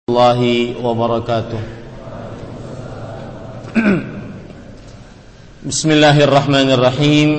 Warahmatullahi wabarakatuh. Bismillahirrahmanirrahim.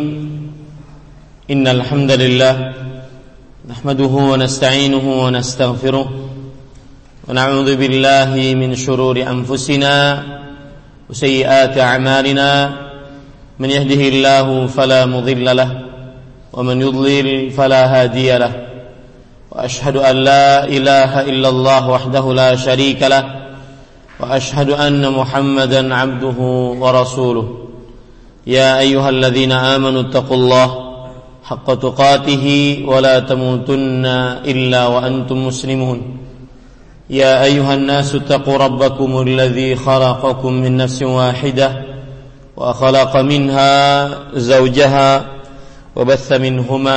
Innal hamdalillah nahmaduhu wa nasta'inuhu wa nastaghfiruh wa na'udzu billahi min shururi anfusina wa sayyiati a'malina. Man yahdihillahu fala mudilla lahu wa man yudlil fala hadiya lahu. وأشهد أن لا إله إلا الله وحده لا شريك له وأشهد أن محمدا عبده ورسوله يا أيها الذين آمنوا اتقوا الله حق تقاته ولا تموتن إلا وأنتم مسلمون يا أيها الناس اتقوا ربكم الذي خلقكم من نفس واحدة وخلق منها زوجها وبث منهما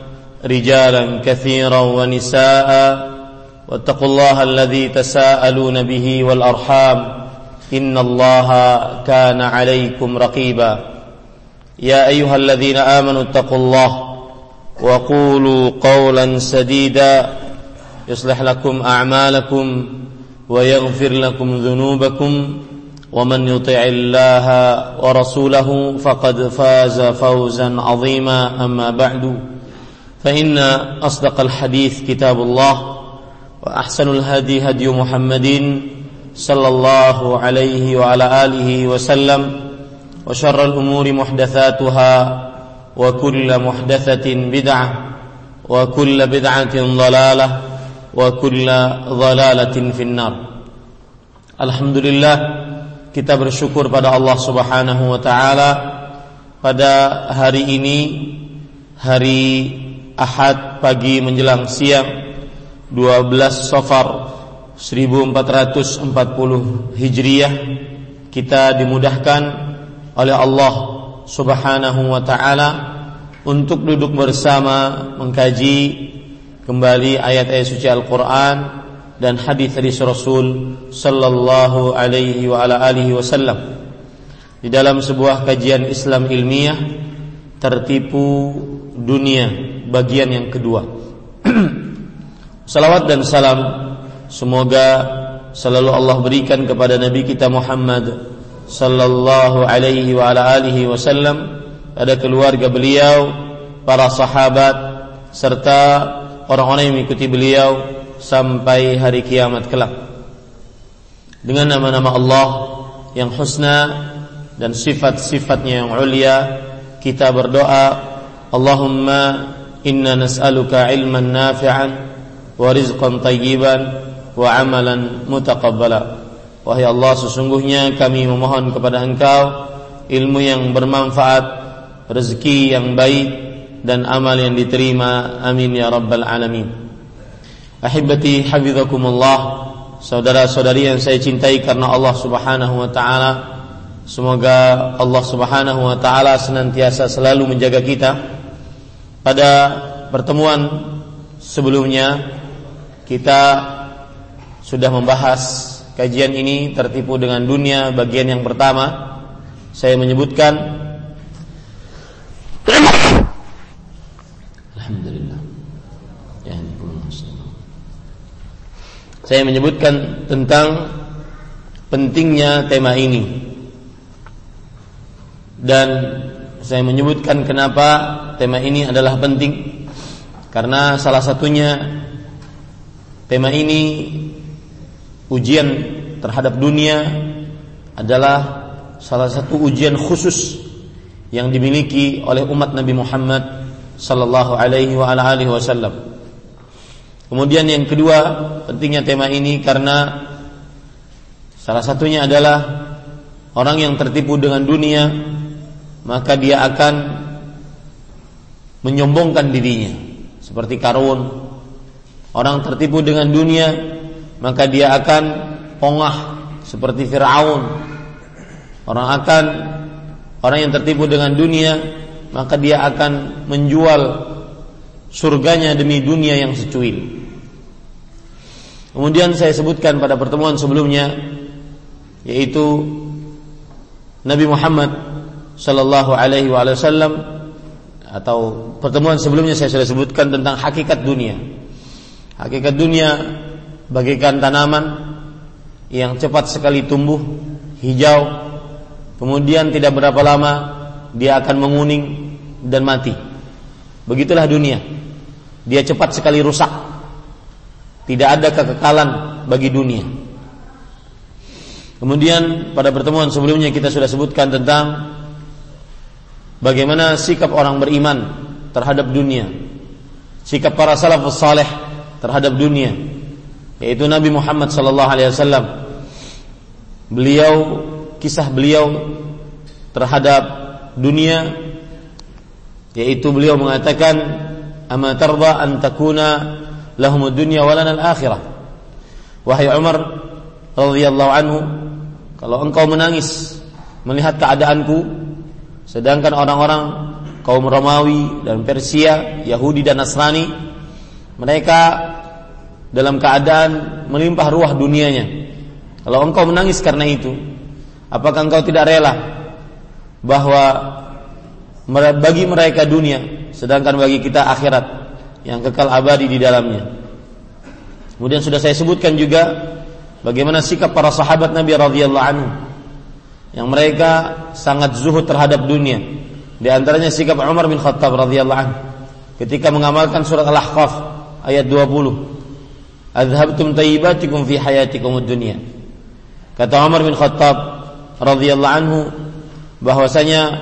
رجالا كثيرا ونساء واتقوا الله الذي تساءلون به والأرحام إن الله كان عليكم رقيبا يا أيها الذين آمنوا اتقوا الله وقولوا قولا سديدا يصلح لكم أعمالكم ويغفر لكم ذنوبكم ومن يطع الله ورسوله فقد فاز فوزا عظيما أما بعد فإن أصدق الحديث كتاب الله وأحسن الهدي هدي محمد صلى الله عليه وعلى آله وسلم وشر الأمور محدثاتها وكل محدثة بدعة وكل بدعة ضلالة وكل ضلالة في النار. Alhamdulillah, kita bersyukur pada Allah Subhanahu wa taala pada hari ini, hari Ahad pagi menjelang siang 12 Safar 1440 Hijriah, kita dimudahkan oleh Allah Subhanahu wa taala untuk duduk bersama mengkaji kembali ayat-ayat suci Al-Qur'an dan hadis-hadis Rasul sallallahu alaihi wa ala alihi wasallam di dalam sebuah kajian Islam ilmiah, tertipu dunia bagian yang kedua. Salawat dan salam semoga selalu Allah berikan kepada Nabi kita Muhammad sallallahu alaihi wa ala alihi wasallam, pada keluarga beliau, para sahabat, serta orang-orang yang mengikuti beliau sampai hari kiamat kelak. Dengan nama-nama Allah yang husna dan sifat-sifatnya yang ulia, kita berdoa, Allahumma inna nas'aluka ilman nafi'an wa rizqan tayyiban wa amalan mutaqabbala. Wahai Allah, sesungguhnya kami memohon kepada Engkau ilmu yang bermanfaat, rezeki yang baik, dan amal yang diterima. Amin ya rabbal alamin. Ahibati hafizakumullah, saudara-saudari yang saya cintai karena Allah Subhanahu wa taala, semoga Allah Subhanahu wa taala senantiasa selalu menjaga kita. Pada pertemuan sebelumnya kita sudah membahas kajian ini, tertipu dengan dunia, bagian yang pertama. Saya menyebutkan Alhamdulillah. Saya menyebutkan tentang pentingnya tema ini, dan saya menyebutkan kenapa tema ini adalah penting. Karena salah satunya, tema ini, ujian terhadap dunia, adalah salah satu ujian khusus yang dimiliki oleh umat Nabi Muhammad sallallahu alaihi wa ala alihi wasallam. Kemudian yang kedua, pentingnya tema ini karena salah satunya adalah orang yang tertipu dengan dunia, maka dia akan menyombongkan dirinya seperti Qarun. Orang tertipu dengan dunia, maka dia akan pongah seperti Fir'aun. Orang yang tertipu dengan dunia, maka dia akan menjual surganya demi dunia yang secuil. Kemudian saya sebutkan pada pertemuan sebelumnya, yaitu Nabi Muhammad sallallahu alaihi wasallam, atau pertemuan sebelumnya saya sudah sebutkan tentang hakikat dunia. Hakikat dunia bagaikan tanaman yang cepat sekali tumbuh, hijau, kemudian tidak berapa lama dia akan menguning dan mati. Begitulah dunia. Dia cepat sekali rusak. Tidak ada kekekalan bagi dunia. Kemudian pada pertemuan sebelumnya kita sudah sebutkan tentang bagaimana sikap orang beriman terhadap dunia, sikap para salafus saleh terhadap dunia, yaitu Nabi Muhammad SAW. Kisah beliau terhadap dunia, yaitu beliau mengatakan, "Ama tarda an takuna lahumud dunya wa lana al-akhirah." Wahai Umar radhiyallahu anhu, kalau engkau menangis melihat keadaanku, sedangkan orang-orang kaum Romawi dan Persia, Yahudi dan Nasrani, mereka dalam keadaan melimpah ruah dunianya. Kalau engkau menangis karena itu, apakah engkau tidak rela bahwa bagi mereka dunia, sedangkan bagi kita akhirat yang kekal abadi di dalamnya? Kemudian sudah saya sebutkan juga bagaimana sikap para sahabat Nabi radhiyallahu anhu, yang mereka sangat zuhud terhadap dunia. Di antaranya sikap Umar bin Khattab radhiyallahu anhu ketika mengamalkan surat Al-Ahqaf ayat 20. "Adhabtum tayyibatikum fi hayatikumud dunya." Kata Umar bin Khattab radhiyallahu anhu bahwasanya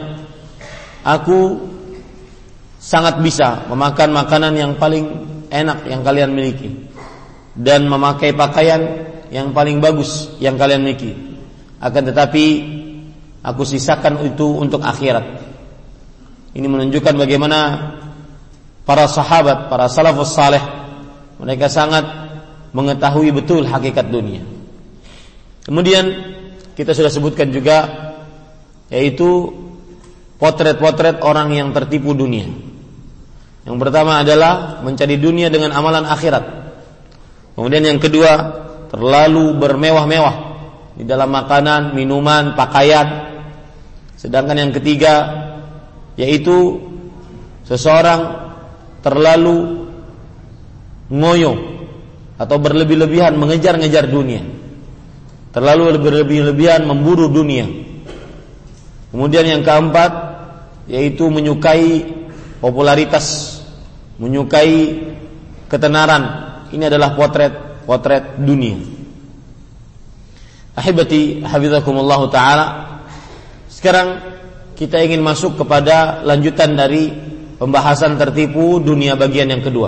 aku sangat bisa memakan makanan yang paling enak yang kalian miliki dan memakai pakaian yang paling bagus yang kalian miliki. Akan tetapi aku sisakan itu untuk akhirat. Ini menunjukkan bagaimana para sahabat, para salafus saleh, mereka sangat mengetahui betul hakikat dunia. Kemudian kita sudah sebutkan juga, yaitu potret-potret orang yang tertipu dunia. Yang pertama adalah mencari dunia dengan amalan akhirat. Kemudian yang kedua, terlalu bermewah-mewah di dalam makanan, minuman, pakaian. Sedangkan yang ketiga, yaitu seseorang terlalu ngoyo atau berlebih-lebihan mengejar-ngejar dunia, terlalu berlebih-lebihan memburu dunia. Kemudian yang keempat, yaitu menyukai popularitas, menyukai ketenaran. Ini adalah potret dunia. Ahibati hafizakumullah ta'ala. Sekarang kita ingin masuk kepada lanjutan dari pembahasan tertipu dunia bagian yang kedua.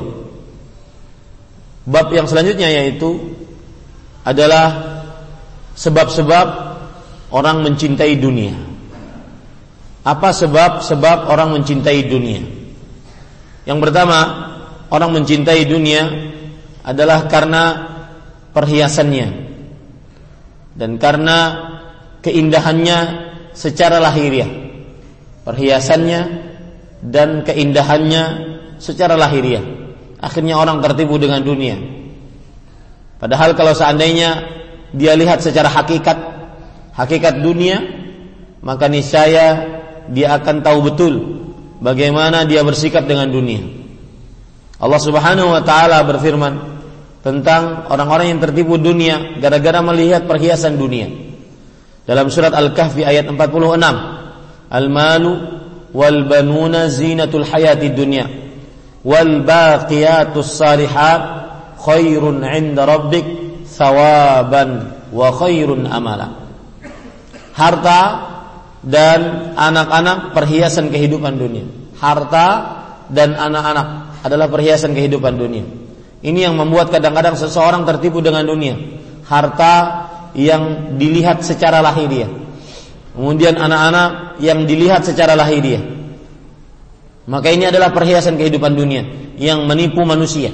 Bab yang selanjutnya yaitu adalah sebab-sebab orang mencintai dunia. Apa sebab-sebab orang mencintai dunia? Yang pertama, orang mencintai dunia adalah karena perhiasannya dan karena keindahannya secara lahiriah. Perhiasannya dan keindahannya secara lahiriah. Akhirnya orang tertipu dengan dunia. Padahal kalau seandainya dia lihat secara hakikat dunia, maka niscaya dia akan tahu betul bagaimana dia bersikap dengan dunia. Allah Subhanahu wa taala berfirman tentang orang-orang yang tertipu dunia gara-gara melihat perhiasan dunia. Dalam surat Al-Kahfi ayat 46, "Al-malu wal banuna zinatul hayatid dunya wal baqiyatus salihat khairun 'inda rabbik thawaban wa khairun amala." Harta dan anak-anak perhiasan kehidupan dunia. Harta dan anak-anak adalah perhiasan kehidupan dunia. Ini yang membuat kadang-kadang seseorang tertipu dengan dunia. Harta yang dilihat secara lahiriah, kemudian anak-anak yang dilihat secara lahiriah. Maka ini adalah perhiasan kehidupan dunia yang menipu manusia.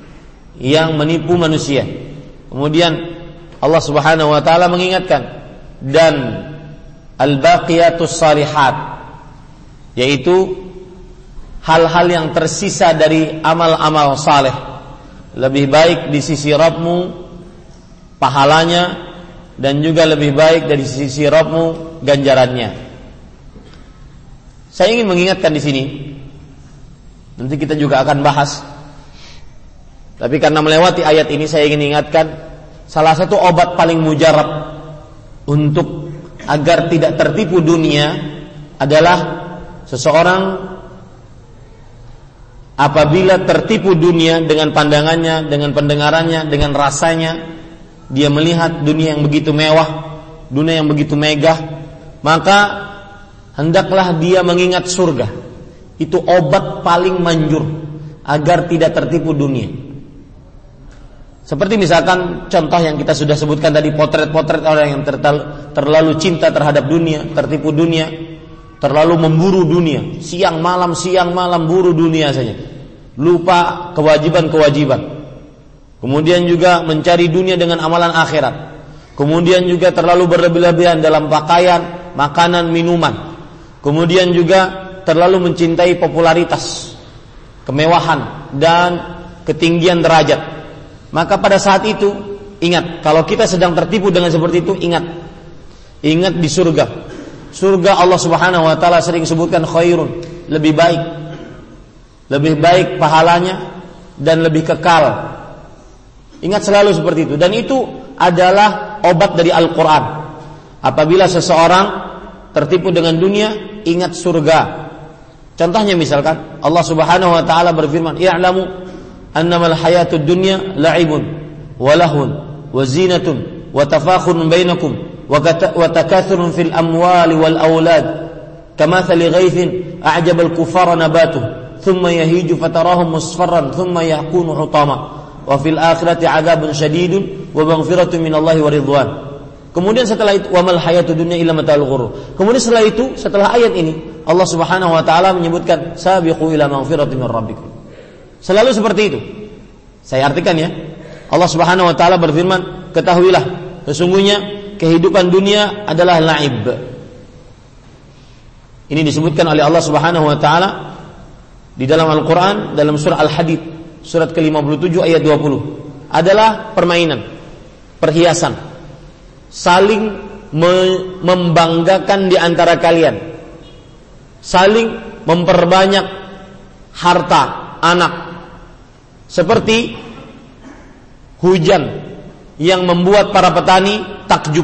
Kemudian Allah Subhanahu wa taala mengingatkan, dan al-baqiyatus salihat, yaitu hal-hal yang tersisa dari amal-amal saleh, lebih baik di sisi Rabbmu pahalanya, dan juga lebih baik dari sisi Rabbmu ganjarannya. Saya ingin mengingatkan di sini, nanti kita juga akan bahas, tapi karena melewati ayat ini saya ingin ingatkan salah satu obat paling mujarab untuk agar tidak tertipu dunia adalah seseorang apabila tertipu dunia dengan pandangannya, dengan pendengarannya, dengan rasanya, dia melihat dunia yang begitu mewah, dunia yang begitu megah, maka hendaklah dia mengingat surga. Itu obat paling manjur agar tidak tertipu dunia. Seperti misalkan contoh yang kita sudah sebutkan tadi, potret-potret orang yang terlalu cinta terhadap dunia, tertipu dunia, terlalu memburu dunia, siang malam buru dunia saja, lupa kewajiban-kewajiban. Kemudian juga mencari dunia dengan amalan akhirat. Kemudian juga terlalu berlebih-lebihan dalam pakaian, makanan, minuman. Kemudian juga terlalu mencintai popularitas, kemewahan, dan ketinggian derajat. Maka pada saat itu ingat, kalau kita sedang tertipu dengan seperti itu, ingat di surga. Surga Allah Subhanahu wa taala sering sebutkan khairun, lebih baik pahalanya dan lebih kekal. Ingat selalu seperti itu, dan itu adalah obat dari Al-Qur'an. Apabila seseorang tertipu dengan dunia, ingat surga. Contohnya misalkan Allah Subhanahu wa taala berfirman, "I'lamu annamal hayatud dunya la'ibun wa lahun wa zinatun wa tafakhurun bainakum wa takathurun fil amwali wal aulad kamathali ghaithin a'jaba al-kuffara nabatuhu thumma yahiju fatarahu musfarran thumma yakunu hutama wa fil akhirati 'adzabun syadidun wa maghfiratun minallahi wa ridwan." Kemudian setelah itu, wa mal hayatud dunya illa mata'ul ghurur. Kemudian setelah itu, setelah ayat ini, Allah Subhanahu wa taala menyebutkan sabiqu ila maghfiratin min rabbikum. Selalu seperti itu. Saya artikan ya. Allah Subhanahu wa taala berfirman, ketahuilah sesungguhnya kehidupan dunia adalah la'ib. Ini disebutkan oleh Allah Subhanahu wa taala di dalam Al-Qur'an, dalam surah Al-Hadid, surat ke-57 ayat 20. Adalah permainan, perhiasan, saling membanggakan di antara kalian, saling memperbanyak harta, anak, seperti hujan yang membuat para petani takjub.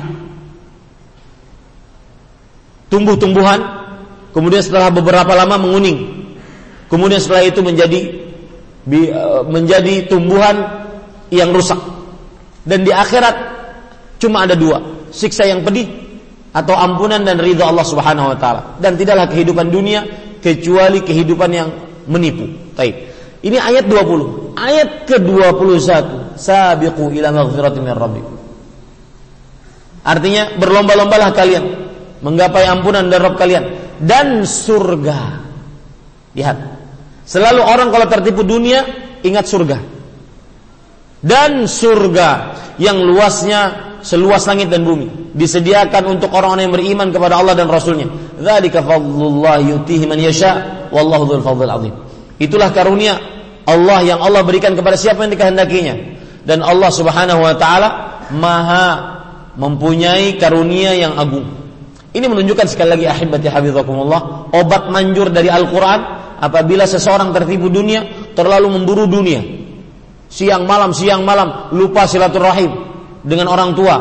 Tumbuh-tumbuhan, kemudian setelah beberapa lama menguning, kemudian setelah itu menjadi tumbuhan yang rusak. Dan di akhirat cuma ada dua, siksa yang pedih atau ampunan dan ridha Allah Subhanahu wa taala. Dan tidaklah kehidupan dunia kecuali kehidupan yang menipu. Baik. Ini ayat 20. Ayat ke-21, sabiqu ila maghfiratin min rabbikum. Artinya berlomba-lombalah kalian menggapai ampunan dari Rabb kalian dan surga. Lihat. Selalu orang kalau tertipu dunia ingat surga. Dan surga yang luasnya seluas langit dan bumi disediakan untuk orang-orang yang beriman kepada Allah dan Rasulnya. Dzalika fadlullah yutihi man yasha wallahu dzul fadlil azim. Itulah karunia Allah yang Allah berikan kepada siapa yang dikehendakinya. Dan Allah Subhanahu wa taala Maha mempunyai karunia yang agung. Ini menunjukkan sekali lagi ahibati hafizakumullah, obat manjur dari Al-Qur'an apabila seseorang tertipu dunia, terlalu memburu dunia. Siang malam lupa silaturahim dengan orang tua.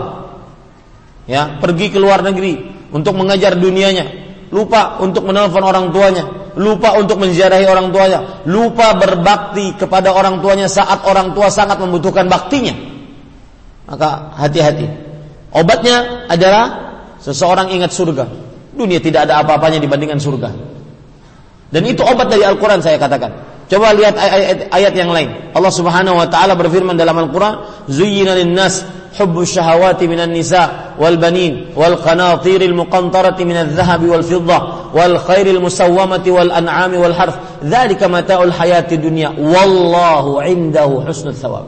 Ya, pergi ke luar negeri untuk mengejar dunianya, lupa untuk menelpon orang tuanya, lupa untuk menziarahi orang tuanya, lupa berbakti kepada orang tuanya saat orang tua sangat membutuhkan baktinya. Maka hati-hati. Obatnya adalah seseorang ingat surga. Dunia tidak ada apa-apanya dibandingkan surga. Dan itu obat dari Al-Quran, saya katakan. Coba lihat ayat yang lain. Allah Subhanahu wa taala berfirman dalam Al-Quran, "Zuyyina lin-nas hubbus syahawati minan nisa wal banin wal qanatiril muqantarati minadh dhahabi wal fiddah wal khairil musawwamati wal an'ami wal harth. Dzalika mata'ul hayatid dunya wallahu 'indahu husnul thawab."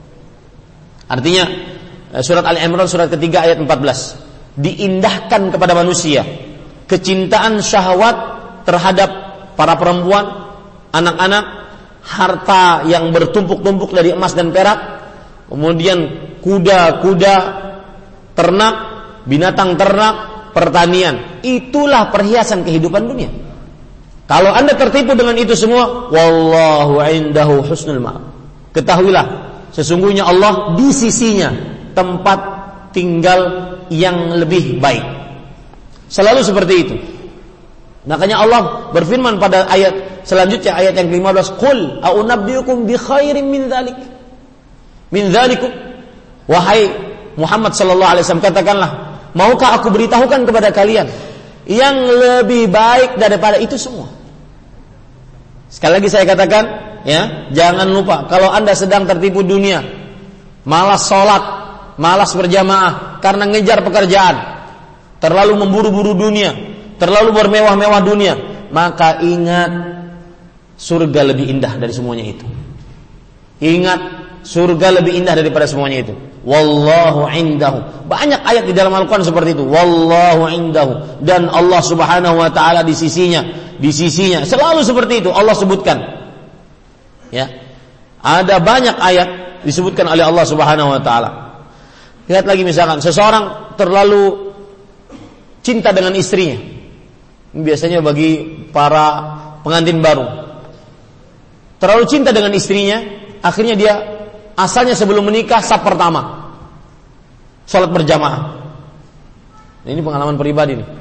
Artinya surat Al-Imran surat ketiga ayat 14. Diindahkan kepada manusia kecintaan syahwat terhadap para perempuan, anak-anak, harta yang bertumpuk-tumpuk dari emas dan perak, kemudian kuda-kuda, ternak, binatang ternak, pertanian. Itulah perhiasan kehidupan dunia. Kalau Anda tertipu dengan itu semua, wallahu indahu husnul ma'ab. Ketahuilah, sesungguhnya Allah di sisinya tempat tinggal yang lebih baik. Selalu seperti itu. Makanya Allah berfirman pada ayat selanjutnya, ayat yang ke-15, "Qul a'unabbiukum bi khairin min dzalik." Min dzalikum, wahai Muhammad sallallahu alaihi wasallam, katakanlah, maukah aku beritahukan kepada kalian yang lebih baik daripada itu semua? Sekali lagi saya katakan, ya, jangan lupa kalau Anda sedang tertipu dunia, malas sholat, malas berjamaah karena ngejar pekerjaan, terlalu memburu-buru dunia, terlalu bermewah-mewah dunia, maka ingat surga lebih indah dari semuanya itu. Ingat surga lebih indah daripada semuanya itu. Wallahu indahu. Banyak ayat di dalam Al-Quran seperti itu. Wallahu indahu. Dan Allah subhanahu wa ta'ala di sisinya. Di sisinya. Selalu seperti itu Allah sebutkan. Ya. Ada banyak ayat disebutkan oleh Allah subhanahu wa ta'ala. Lihat lagi misalkan seseorang terlalu cinta dengan istrinya. Ini biasanya bagi para pengantin baru. Terlalu cinta dengan istrinya, akhirnya dia asalnya sebelum menikah saf pertama salat berjamaah. Ini pengalaman pribadi nih.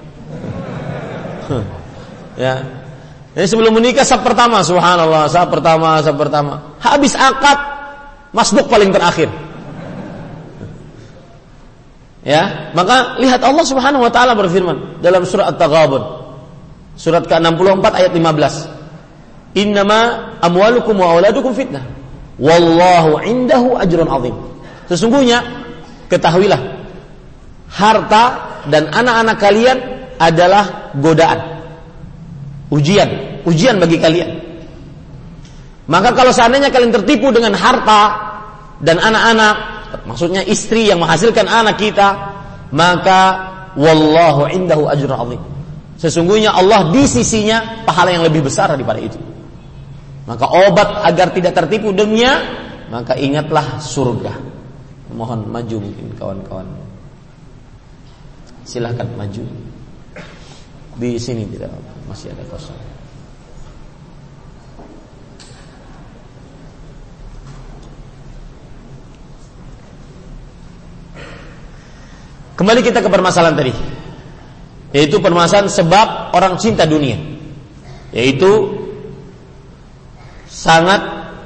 Ya. Jadi sebelum menikah saf pertama, subhanallah, saf pertama. Habis akad masbuk paling terakhir. Ya, maka lihat Allah Subhanahu wa taala berfirman dalam surah At-Taghabun. Surat ke-64 ayat 15. Innama amwalukum wa auladukum fitnah. Wallahu indahu ajrun azim. Sesungguhnya ketahuilah, harta dan anak-anak kalian adalah godaan, ujian bagi kalian. Maka kalau seandainya kalian tertipu dengan harta dan anak-anak, maksudnya istri yang menghasilkan anak kita, maka wallahu indahu ajrun azim. Sesungguhnya Allah di sisinya pahala yang lebih besar daripada itu. Maka obat agar tidak tertipu dunia, maka ingatlah surga. Mohon maju mungkin kawan-kawan. Silahkan maju. Di sini tidak masih ada kosong. Kembali kita ke permasalahan tadi, yaitu permasalahan sebab orang cinta dunia, yaitu sangat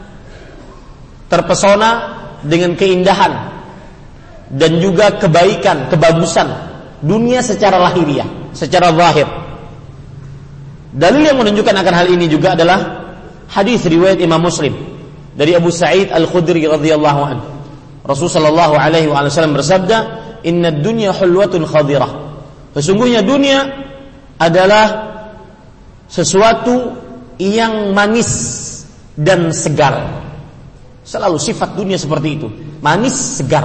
terpesona dengan keindahan dan juga kebaikan, kebagusan dunia secara lahiriah, secara zahir. Dalil yang menunjukkan akan hal ini juga adalah hadis riwayat Imam Muslim dari Abu Sa'id Al-Khudri radhiyallahu anhu. Rasulullah sallallahu alaihi wasallam bersabda, "Inna dunya hulwatun khadirah." Sesungguhnya dunia adalah sesuatu yang manis dan segar. Selalu sifat dunia seperti itu, manis segar.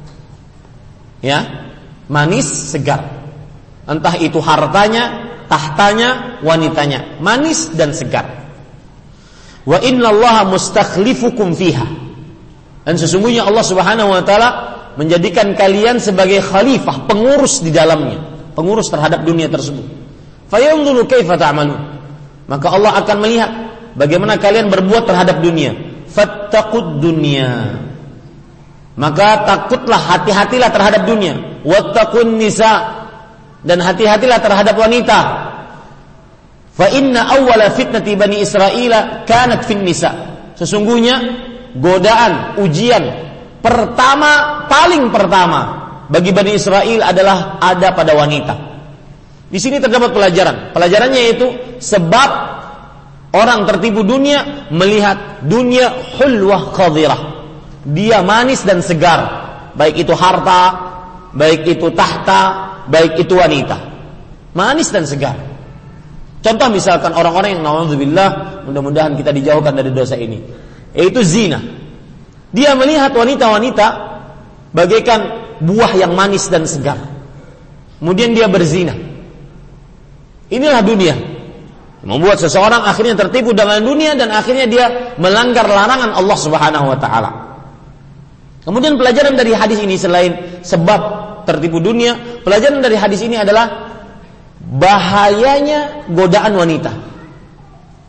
Ya, manis segar. Entah itu hartanya, tahtanya, wanitanya, manis dan segar. Wa innallaha mustakhlifukum fiha. Dan sesungguhnya Allah Subhanahu wa taala menjadikan kalian sebagai khalifah, pengurus di dalamnya, pengurus terhadap dunia tersebut. Fayanzuru kaifa ta'malun. Maka Allah akan melihat bagaimana kalian berbuat terhadap dunia. Fattaqud dunya. Maka takutlah, hati-hatilah terhadap dunia. Wattaqun nisa. Dan hati-hatilah terhadap wanita. Fa inna awwala fitnati bani Israila kanat fin nisa. Sesungguhnya godaan, ujian pertama, paling pertama bagi Bani Israel adalah ada pada wanita. Di sini terdapat pelajaran. Pelajarannya yaitu sebab orang tertipu dunia melihat dunia hulwah khadirah. Dia manis dan segar, baik itu harta, baik itu tahta, baik itu wanita. Manis dan segar. Contoh misalkan orang-orang yang na'udzubillah, mudah-mudahan kita dijauhkan dari dosa ini, yaitu zina. Dia melihat wanita-wanita bagaikan buah yang manis dan segar. Kemudian dia berzina. Inilah dunia. Membuat seseorang akhirnya tertipu dengan dunia dan akhirnya dia melanggar larangan Allah Subhanahu wa taala. Kemudian pelajaran dari hadis ini selain sebab tertipu dunia, pelajaran dari hadis ini adalah bahayanya godaan wanita.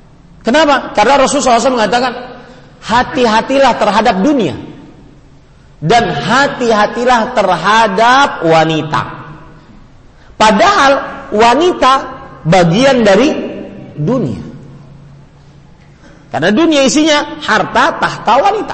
Kenapa? Karena Rasulullah SAW mengatakan, hati-hatilah terhadap dunia. dan hati-hatilah terhadap wanita. Padahal wanita bagian dari dunia. Karena dunia isinya harta, tahta, wanita.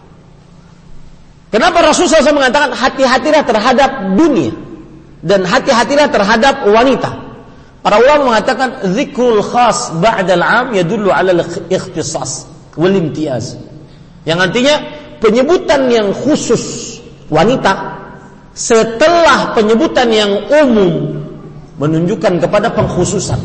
Kenapa Rasulullah SAW mengatakan hati-hatilah terhadap dunia dan hati-hatilah terhadap wanita? Para ulama mengatakan zikrul khas ba'dal 'am yadullu 'ala al-ikhtisas wal imtiyaz. Yang artinya penyebutan yang khusus wanita setelah penyebutan yang umum menunjukkan kepada pengkhususan.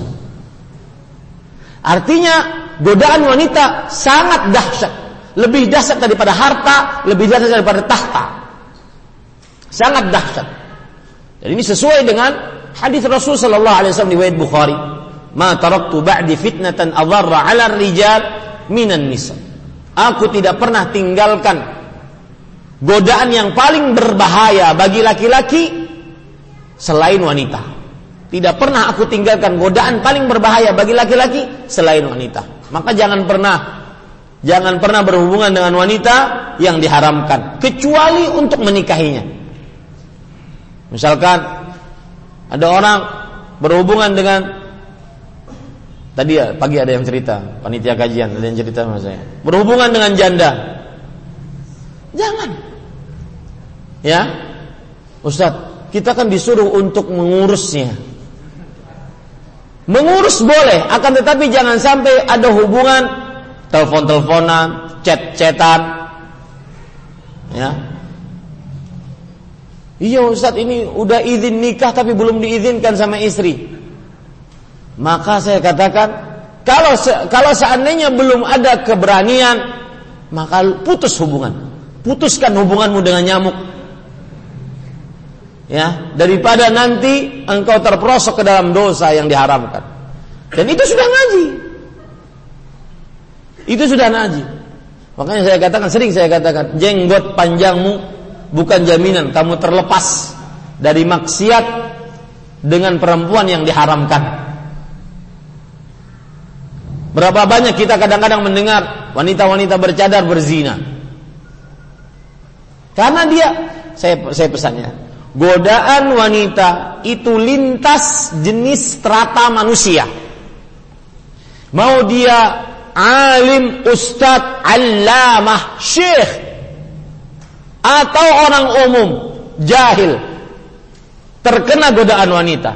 Artinya godaan wanita sangat dahsyat, lebih dahsyat daripada harta, lebih dahsyat daripada tahta. Sangat dahsyat. Dan ini sesuai dengan hadis Rasul sallallahu alaihi wasallam riwayat Bukhari, "Ma taraktu ba'di fitnatan adharra 'ala ar-rijal minan nisa." Aku tidak pernah tinggalkan godaan yang paling berbahaya bagi laki-laki selain wanita. Tidak pernah aku tinggalkan godaan paling berbahaya bagi laki-laki selain wanita. Maka jangan pernah berhubungan dengan wanita yang diharamkan kecuali untuk menikahinya. Misalkan ada orang berhubungan dengan, tadi ya pagi ada yang cerita, panitia kajian ada yang cerita sama saya, berhubungan dengan janda. Jangan. Ya, Ustaz, kita kan disuruh untuk mengurusnya. Mengurus boleh, akan tetapi jangan sampai ada hubungan telepon-teleponan, chat-chatan. Ya. Iya Ustaz, ini udah izin nikah tapi belum diizinkan sama istri. Maka saya katakan, kalau seandainya belum ada keberanian, maka putus hubungan. Putuskan hubunganmu dengan nyamuk. Ya, daripada nanti engkau terperosok ke dalam dosa yang diharamkan. Dan itu sudah ngaji. Itu sudah ngaji. Makanya sering saya katakan, jenggot panjangmu bukan jaminan kamu terlepas dari maksiat dengan perempuan yang diharamkan. Berapa banyak kita kadang-kadang mendengar wanita-wanita bercadar berzina. Karena saya pesannya, godaan wanita itu lintas jenis strata manusia. Mau dia alim, ustadz, allamah, syekh, atau orang umum, jahil, terkena godaan wanita.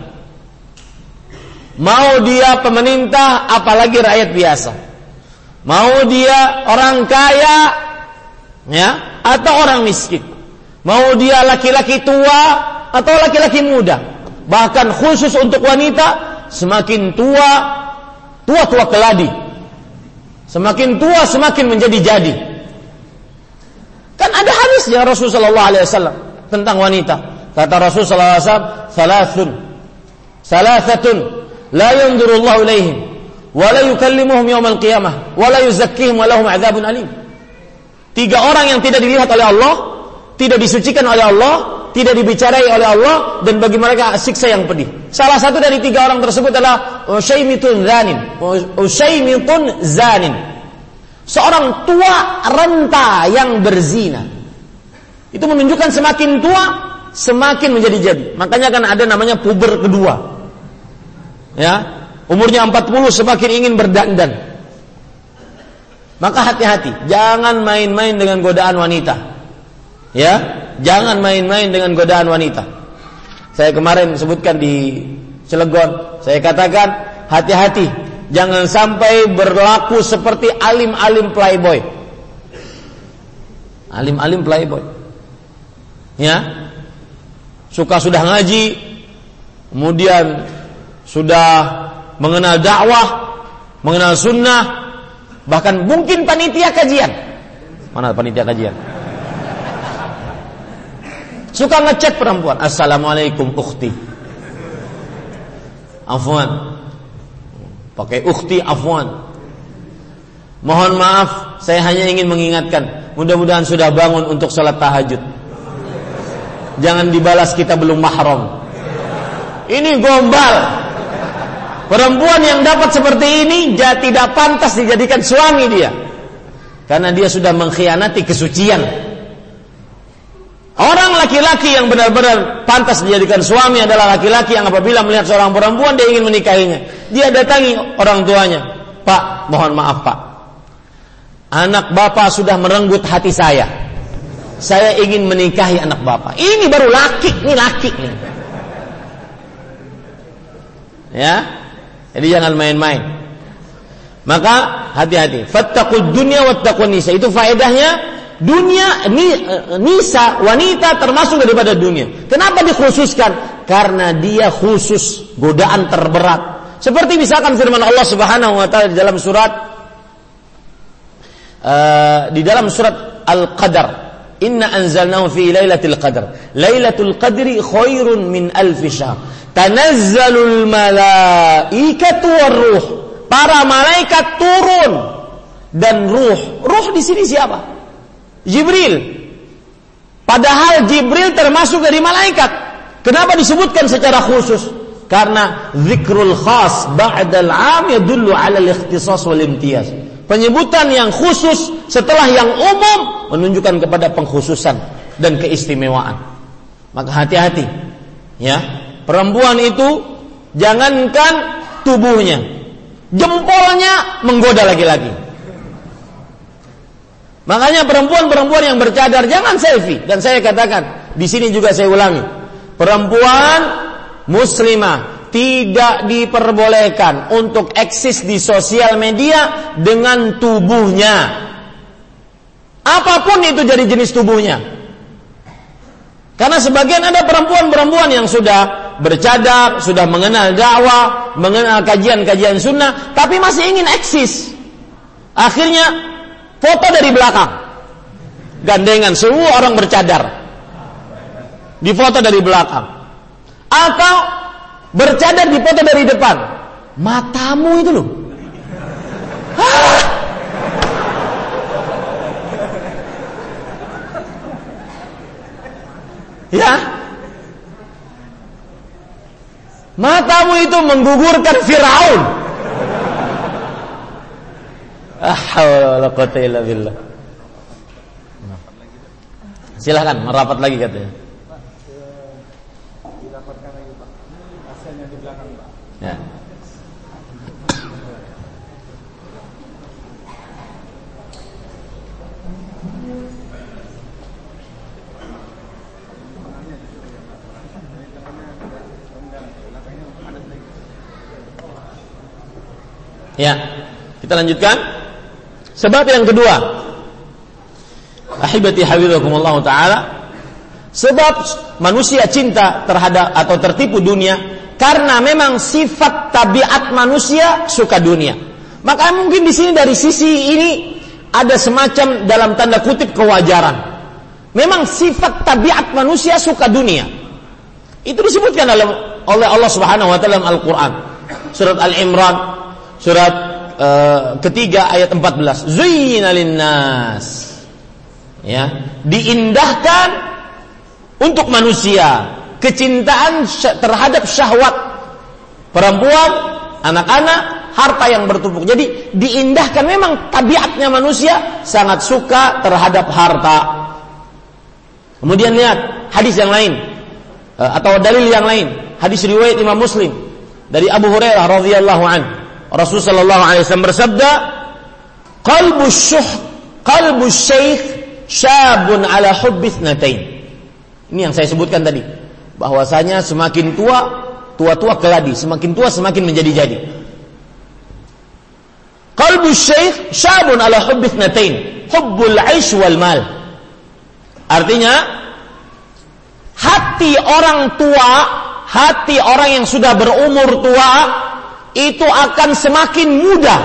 Mau dia pemerintah, apalagi rakyat biasa. Mau dia orang kaya, ya, atau orang miskin. Mau dia laki-laki tua atau laki-laki muda. Bahkan khusus untuk wanita, semakin tua keladi. Semakin tua semakin menjadi-jadi. Kan ada hadisnya Rasulullah SAW tentang wanita. Kata Rasulullah SAW, Salathatun la yanzurullahu ilaihim wa la yukallimuhum yawmal qiyamah wa la yuzakkihim wa lahum 'adzabun alim. 3 orang yang tidak dilihat oleh Allah, tidak disucikan oleh Allah, tidak dibicarai oleh Allah, dan bagi mereka siksa yang pedih. Salah satu dari 3 orang tersebut adalah Ushaymitun zanin. Seorang tua renta yang berzina. Itu menunjukkan semakin tua semakin menjadi-jadi. Makanya kan ada namanya puber kedua. Ya, umurnya 40 semakin ingin berdandan. Maka hati-hati, jangan main-main dengan godaan wanita. Ya, jangan main-main dengan godaan wanita. Saya kemarin sebutkan di Cilegon, saya katakan hati-hati, jangan sampai berlaku seperti alim-alim playboy. Alim-alim playboy. Ya. Sudah ngaji, kemudian sudah mengenal dakwah, mengenal sunnah, bahkan mungkin panitia kajian. Mana panitia kajian? Suka ngechat perempuan, assalamualaikum ukhti, afwan, pakai ukhti, afwan, mohon maaf, saya hanya ingin mengingatkan, mudah-mudahan sudah bangun untuk sholat tahajud, jangan dibalas, kita belum mahram. Ini gombal. Perempuan yang dapat seperti ini tidak pantas dijadikan suami dia, karena dia sudah mengkhianati kesucian. Orang laki-laki yang benar-benar pantas dijadikan suami adalah laki-laki yang apabila melihat seorang perempuan dia ingin menikahinya. Dia datangi orang tuanya. Pak, mohon maaf Pak. Anak Bapak sudah merenggut hati saya. Saya ingin menikahi anak Bapak. Ini baru laki, ini laki. Ya. Jadi jangan main-main. Maka hati-hati. Fattaqud dunya wattaqun nisa. Itu faedahnya. Dunia, nisa, wanita termasuk daripada dunia. Kenapa dikhususkan? Karena dia khusus godaan terberat. Seperti misalkan firman Allah Subhanahu wa taala di dalam surat Al-Qadar. Inna anzalnahu fi lailatul qadar. Lailatul qadri khairun min alf syahr. Tanazzalul malaikatu war-ruh. Para malaikat turun dan ruh. Ruh di sini siapa? Jibril. Padahal Jibril termasuk dari malaikat. Kenapa disebutkan secara khusus? Karena zikrul khas ba'dal 'am yadullu 'ala al-ikhtisas wal imtiyaz. Penyebutan yang khusus setelah yang umum menunjukkan kepada pengkhususan dan keistimewaan. Maka hati-hati. Ya. Perempuan itu jangankan tubuhnya, jempolnya menggoda laki-laki. Makanya perempuan-perempuan yang bercadar jangan selfie. Dan saya katakan, di sini juga saya ulangi, perempuan muslimah tidak diperbolehkan untuk eksis di sosial media dengan tubuhnya. Apapun itu jadi jenis tubuhnya. Karena sebagian ada perempuan-perempuan yang sudah bercadar, sudah mengenal dakwah, mengenal kajian-kajian sunnah, tapi masih ingin eksis. Akhirnya foto dari belakang, gandengan semua orang bercadar, di foto dari belakang, atau bercadar di foto dari depan. Matamu itu loh, ya, matamu itu menggugurkan Firaun. Silahkan merapat lagi katanya. Dirapatkan lagi Pak. Asalnya di belakang Pak. Ya. Ya, kita lanjutkan. Sebab yang kedua, ahibati hafizakumullah taala, sebab manusia cinta terhadap atau tertipu dunia karena memang sifat tabiat manusia suka dunia. Maka mungkin di sini dari sisi ini ada semacam dalam tanda kutip kewajaran. Memang sifat tabiat manusia suka dunia. Itu disebutkan oleh Allah Subhanahu wa taala dalam Al-Qur'an. Surat Al-Imran, surat ketiga ayat 14. Zuyyina linnas. Ya, diindahkan untuk manusia kecintaan terhadap syahwat perempuan, anak-anak, harta yang bertumpuk. Jadi diindahkan, memang tabiatnya manusia sangat suka terhadap harta. Kemudian lihat hadis yang lain atau dalil yang lain. Hadis riwayat Imam Muslim dari Abu Hurairah radhiyallahu anhu. Rasulullah sallallahu alaihi wasallam bersabda, qalbu syekh syabun ala hubbi itsnatain. Ini yang saya sebutkan tadi, bahwasanya semakin tua keladi, semakin tua semakin menjadi-jadi. Qalbu syekh syabun ala hubbi itsnatain, hubbul 'aish wal mal. Artinya hati orang tua, hati orang yang sudah berumur tua itu akan semakin mudah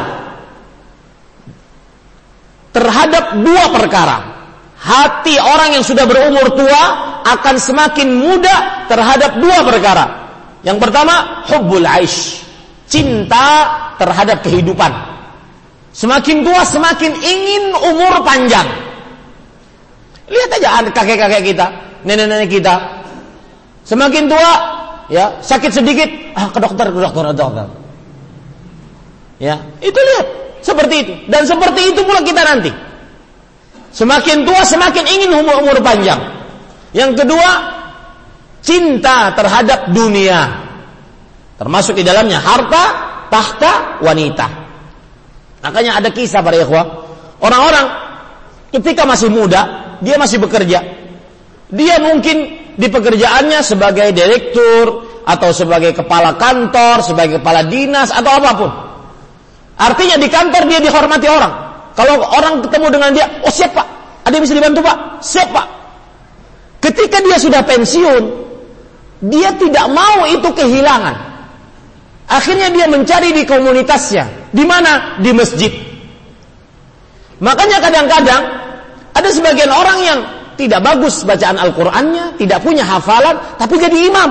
terhadap dua perkara. Hati orang yang sudah berumur tua akan semakin mudah terhadap dua perkara. Yang pertama, hubbul 'aish, cinta terhadap kehidupan. Semakin tua semakin ingin umur panjang. Lihat aja kakek-kakek kita, nenek-nenek kita. Semakin tua, ya, sakit sedikit, ke dokter. Ya, itu lihat seperti itu. Dan seperti itu pula kita nanti. Semakin tua semakin ingin umur panjang. Yang kedua, cinta terhadap dunia. Termasuk di dalamnya harta, tahta, wanita. Makanya ada kisah para ikhwah, orang-orang ketika masih muda, dia masih bekerja. Dia mungkin di pekerjaannya sebagai direktur, atau sebagai kepala kantor, sebagai kepala dinas, atau apapun. Artinya di kantor dia dihormati orang. Kalau orang ketemu dengan dia, oh siap pak, ada yang bisa dibantu pak? Siap pak. Ketika dia sudah pensiun, dia tidak mau itu kehilangan. Akhirnya dia mencari di komunitasnya. Di mana? Di masjid. Makanya kadang-kadang ada sebagian orang yang tidak bagus bacaan Al-Qur'annya, tidak punya hafalan, tapi jadi imam.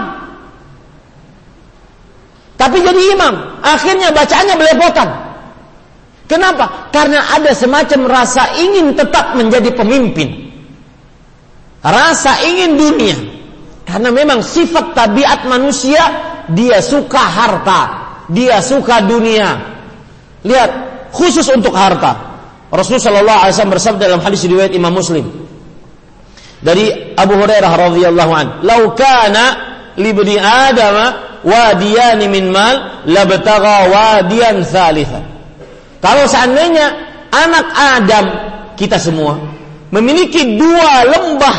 Akhirnya bacaannya belepotan. Kenapa? Karena ada semacam rasa ingin tetap menjadi pemimpin. Rasa ingin dunia. Karena memang sifat tabiat manusia, dia suka harta, dia suka dunia. Lihat, khusus untuk harta, Rasulullah SAW bersabda dalam hadis riwayat Imam Muslim dari Abu Hurairah radhiyallahu anhu, "Lau kana libni Adam wadiyan min mal, labtagha wadiyan thalithan." Kalau seandainya anak Adam, kita semua memiliki dua lembah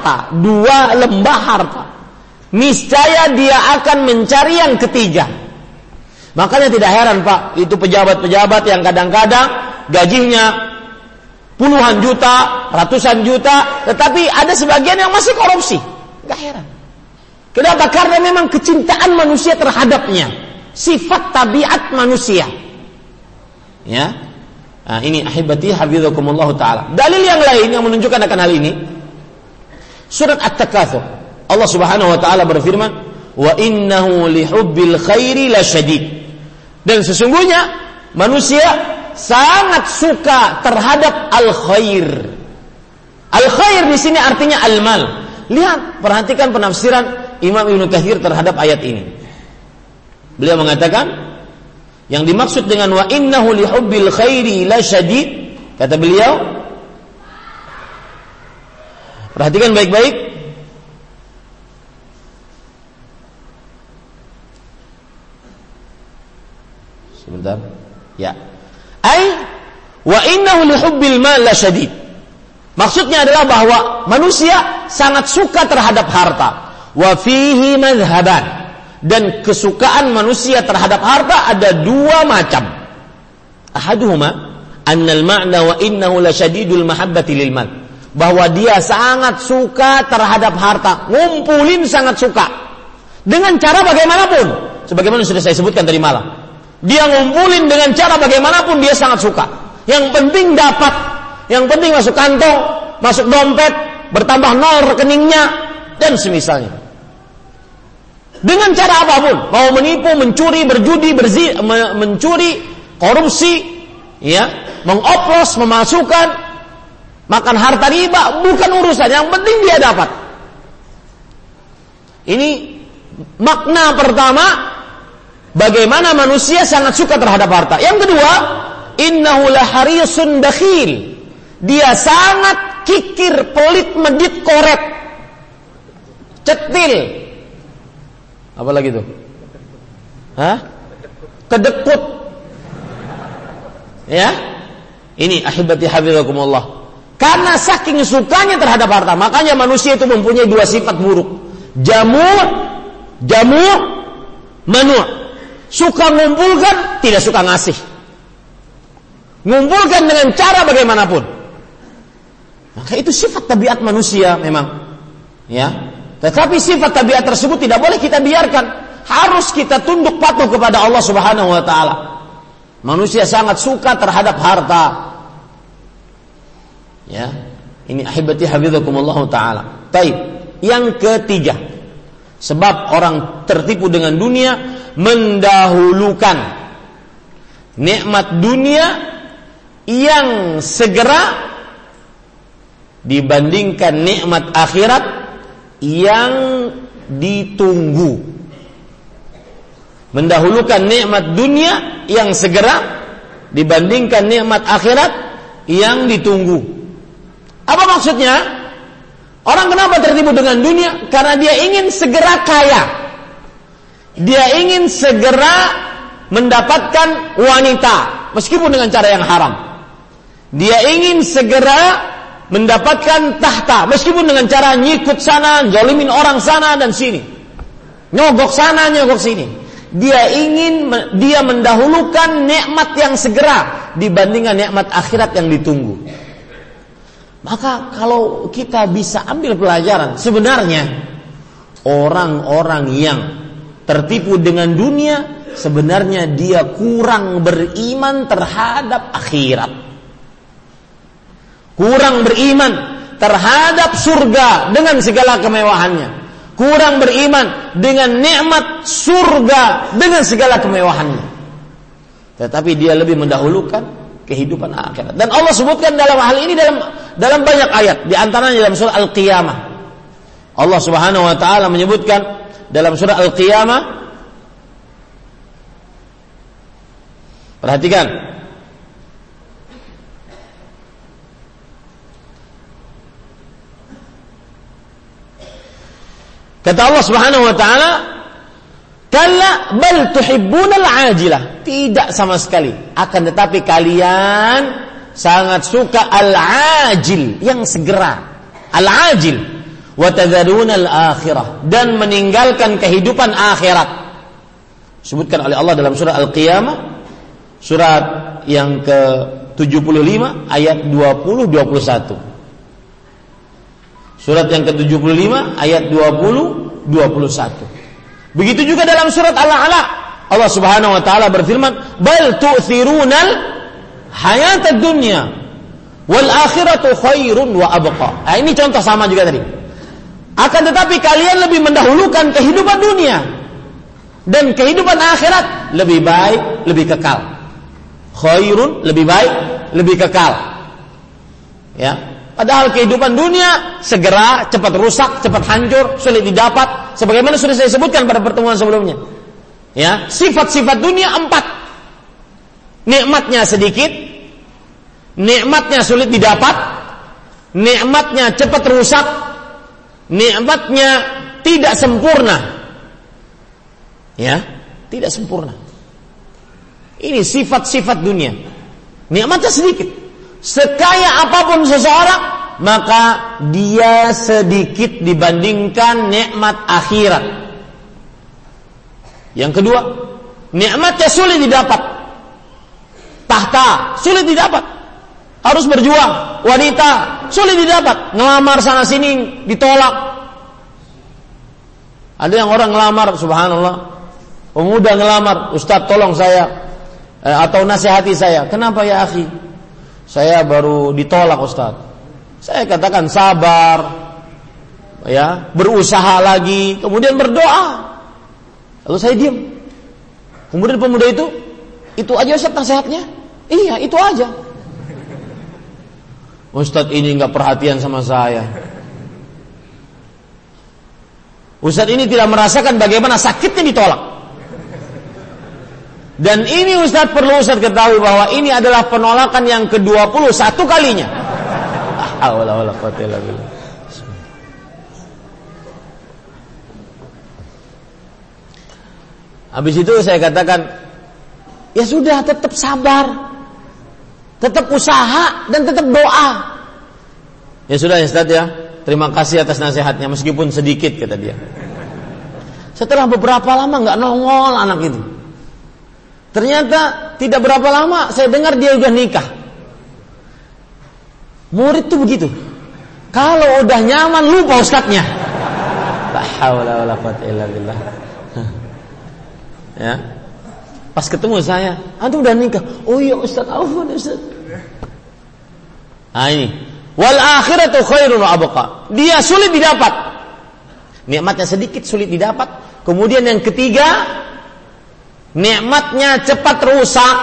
harta, niscaya dia akan mencari yang ketiga. Makanya tidak heran pak, itu pejabat-pejabat yang kadang-kadang gajinya puluhan juta, ratusan juta, tetapi ada sebagian yang masih korupsi. Gak heran. Kenapa? Karena memang kecintaan manusia terhadapnya, sifat tabiat manusia. Ya. Nah, ini ahibati hafizakumullah ta'ala. Dalil yang lain yang menunjukkan akan hal ini, surat At-Takatsur. Allah Subhanahu wa taala berfirman, "Wa innahu lihubbil khairi lasyadid." Dan sesungguhnya manusia sangat suka terhadap al-khair. Al-khair di sini artinya al-mal. Lihat, perhatikan penafsiran Imam Ibnu Katsir terhadap ayat ini. Beliau mengatakan, yang dimaksud dengan wa innahu lihubbil khairi lasyadid, kata beliau, perhatikan baik-baik, sebentar, ya, wa innahu lihubbil mal lasyadid. Maksudnya adalah bahwa manusia sangat suka terhadap harta. Wa fihi madhhaban. Dan kesukaan manusia terhadap harta ada dua macam. Ahaduhuma annal ma'na wa innahu lasyadidul mahabbati lil mal. Bahwa dia sangat suka terhadap harta, ngumpulin sangat suka. Dengan cara bagaimanapun, sebagaimana sudah saya sebutkan tadi malam. Dia ngumpulin dengan cara bagaimanapun dia sangat suka. Yang penting dapat, yang penting masuk kantong, masuk dompet, bertambah nol rekeningnya dan semisalnya. Dengan cara apapun, mau menipu, mencuri, berjudi, mencuri, korupsi, ya, mengoplos, memasukkan, makan harta riba, bukan urusan. Yang penting dia dapat. Ini makna pertama, bagaimana manusia sangat suka terhadap harta. Yang kedua, innahu laharisun bakhil. Dia sangat kikir, pelit, medit, koret, cetil. Apa lagi tuh? Kedekut. Ya? Ini ahibati hafizakumullah. Karena saking sukanya terhadap harta, makanya manusia itu mempunyai dua sifat buruk. Jamu', manu'. Suka ngumpulkan, tidak suka ngasih. Ngumpulkan dengan cara bagaimanapun. Maka itu sifat tabiat manusia memang. Ya. Tetapi sifat tabiat tersebut tidak boleh kita biarkan. Harus kita tunduk patuh kepada Allah Subhanahu wa taala. Manusia sangat suka terhadap harta. Ya. Ini ahibati hafizakumullah taala. Baik. Yang ketiga, sebab orang tertipu dengan dunia, mendahulukan nikmat dunia yang segera dibandingkan nikmat akhirat yang ditunggu. Mendahulukan nikmat dunia yang segera dibandingkan nikmat akhirat yang ditunggu. Apa maksudnya? Orang kenapa tertipu dengan dunia? Karena dia ingin segera kaya. Dia ingin segera mendapatkan wanita, meskipun dengan cara yang haram. Dia ingin segera mendapatkan tahta, meskipun dengan cara nyikut sana, zalimin orang sana dan sini, nyogok sana, nyogok sini. Dia mendahulukan nikmat yang segera dibandingkan nikmat akhirat yang ditunggu. Maka kalau kita bisa ambil pelajaran, sebenarnya orang-orang yang tertipu dengan dunia, sebenarnya dia kurang beriman terhadap akhirat, kurang beriman terhadap surga dengan segala kemewahannya, kurang beriman dengan nikmat surga dengan segala kemewahannya. Tetapi dia lebih mendahulukan kehidupan akhirat. Dan Allah sebutkan dalam hal ini dalam banyak ayat, di antaranya dalam surah Al-Qiyamah. Allah Subhanahu wa taala menyebutkan dalam surah Al-Qiyamah, perhatikan, kata Allah Subhanahu wa taala, kalla bal tuhibbunal ajilah. Tidak sama sekali. Akan tetapi kalian sangat suka al-ajil, yang segera. Al-ajil. Wa tadharunal akhirah. Dan meninggalkan kehidupan akhirat. Disebutkan oleh Allah dalam surah Al-Qiyamah, surat yang ke-75 ayat 20-21. Surat yang ke-75 ayat 20-21. Begitu juga dalam surat Al-A'la, Allah Subhanahu wa taala berfirman, "Bal tu'thirunal hayatad dunya wal akhiratu khairun wa abqa." Nah, ini contoh sama juga tadi. Akan tetapi kalian lebih mendahulukan kehidupan dunia, dan kehidupan akhirat lebih baik, lebih kekal. Khairun, lebih baik, lebih kekal. Ya. Padahal kehidupan dunia segera, cepat rusak, cepat hancur, sulit didapat. Sebagaimana sudah saya sebutkan pada pertemuan sebelumnya. Ya, sifat-sifat dunia 4. Nikmatnya sedikit, nikmatnya sulit didapat, nikmatnya cepat rusak, nikmatnya tidak sempurna. Ya, tidak sempurna. Ini sifat-sifat dunia. Nikmatnya sedikit. Sekaya apapun seseorang, maka dia sedikit dibandingkan nikmat akhirat. Yang kedua, nikmatnya sulit didapat. Tahta sulit didapat, harus berjuang. Wanita sulit didapat, ngelamar sana sini ditolak. Ada yang orang ngelamar, subhanallah, pemuda ngelamar, "Ustaz tolong saya, atau nasihati saya." "Kenapa ya akhi?" "Saya baru ditolak Ustaz." Saya katakan sabar, ya, berusaha lagi, kemudian berdoa. Lalu saya diam. Kemudian pemuda itu aja Ustaz nasihatnya? Iya, itu aja. "Ustaz ini enggak perhatian sama saya. Ustaz ini tidak merasakan bagaimana sakitnya ditolak." Dan ini Ustaz perlu Ustaz ketahui bahwa ini adalah penolakan yang ke-21 kalinya. La haula wala quwwata illa billah. Habis itu saya katakan, ya sudah, tetap sabar, tetap usaha, dan tetap doa. "Ya sudah ya Ustaz ya, terima kasih atas nasihatnya, meskipun sedikit," kata dia. Setelah beberapa lama nggak nongol anak itu. Ternyata tidak berapa lama saya dengar dia udah nikah. Murid tuh begitu, kalau udah nyaman lupa ustadznya. La haula wala quwwata illa billah. Ya, pas ketemu saya, "Antum udah nikah?" "Oh iya Ustaz, afwan Ustaz." Nah ini, wal akhiratu khairun wa abqa. Dia sulit didapat, nikmatnya sedikit, sulit didapat. Kemudian yang ketiga, nikmatnya cepat rusak.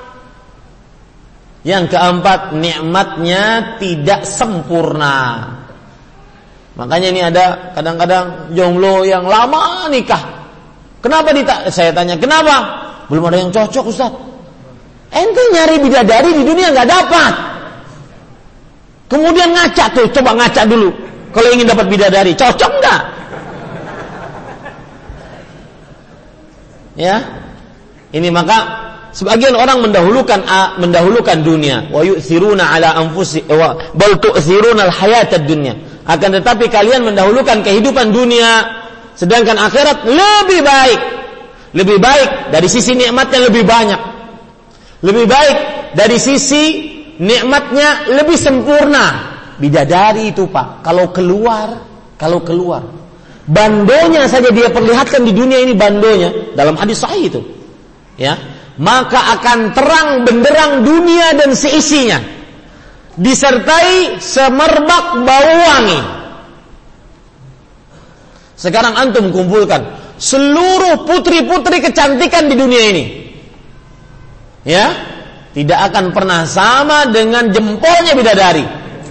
Yang keempat, nikmatnya tidak sempurna. Makanya ini ada kadang-kadang jomblo yang lama nikah. Kenapa saya tanya, "Kenapa?" "Belum ada yang cocok Ustaz." Ente nyari bidadari di dunia nggak dapat. Kemudian ngaca tuh, coba ngaca dulu. kalau ingin dapat bidadari. Cocok enggak? Ya. Ini maka sebagian orang mendahulukan dunia. Wa yu'thiruna ala anfusihim wa bal tu'thiruna al-hayatad dunya. Akan tetapi kalian mendahulukan kehidupan dunia, sedangkan akhirat lebih baik. Lebih baik dari sisi nikmatnya lebih banyak. Lebih baik dari sisi nikmatnya lebih sempurna. Bidadari itu Pak, kalau keluar bandonya saja dia perlihatkan di dunia ini, bandonya dalam hadis sahih itu, ya, maka akan terang benderang dunia dan seisinya, disertai semerbak bau wangi. Sekarang antum kumpulkan seluruh putri-putri kecantikan di dunia ini, ya, tidak akan pernah sama dengan jempolnya bidadari.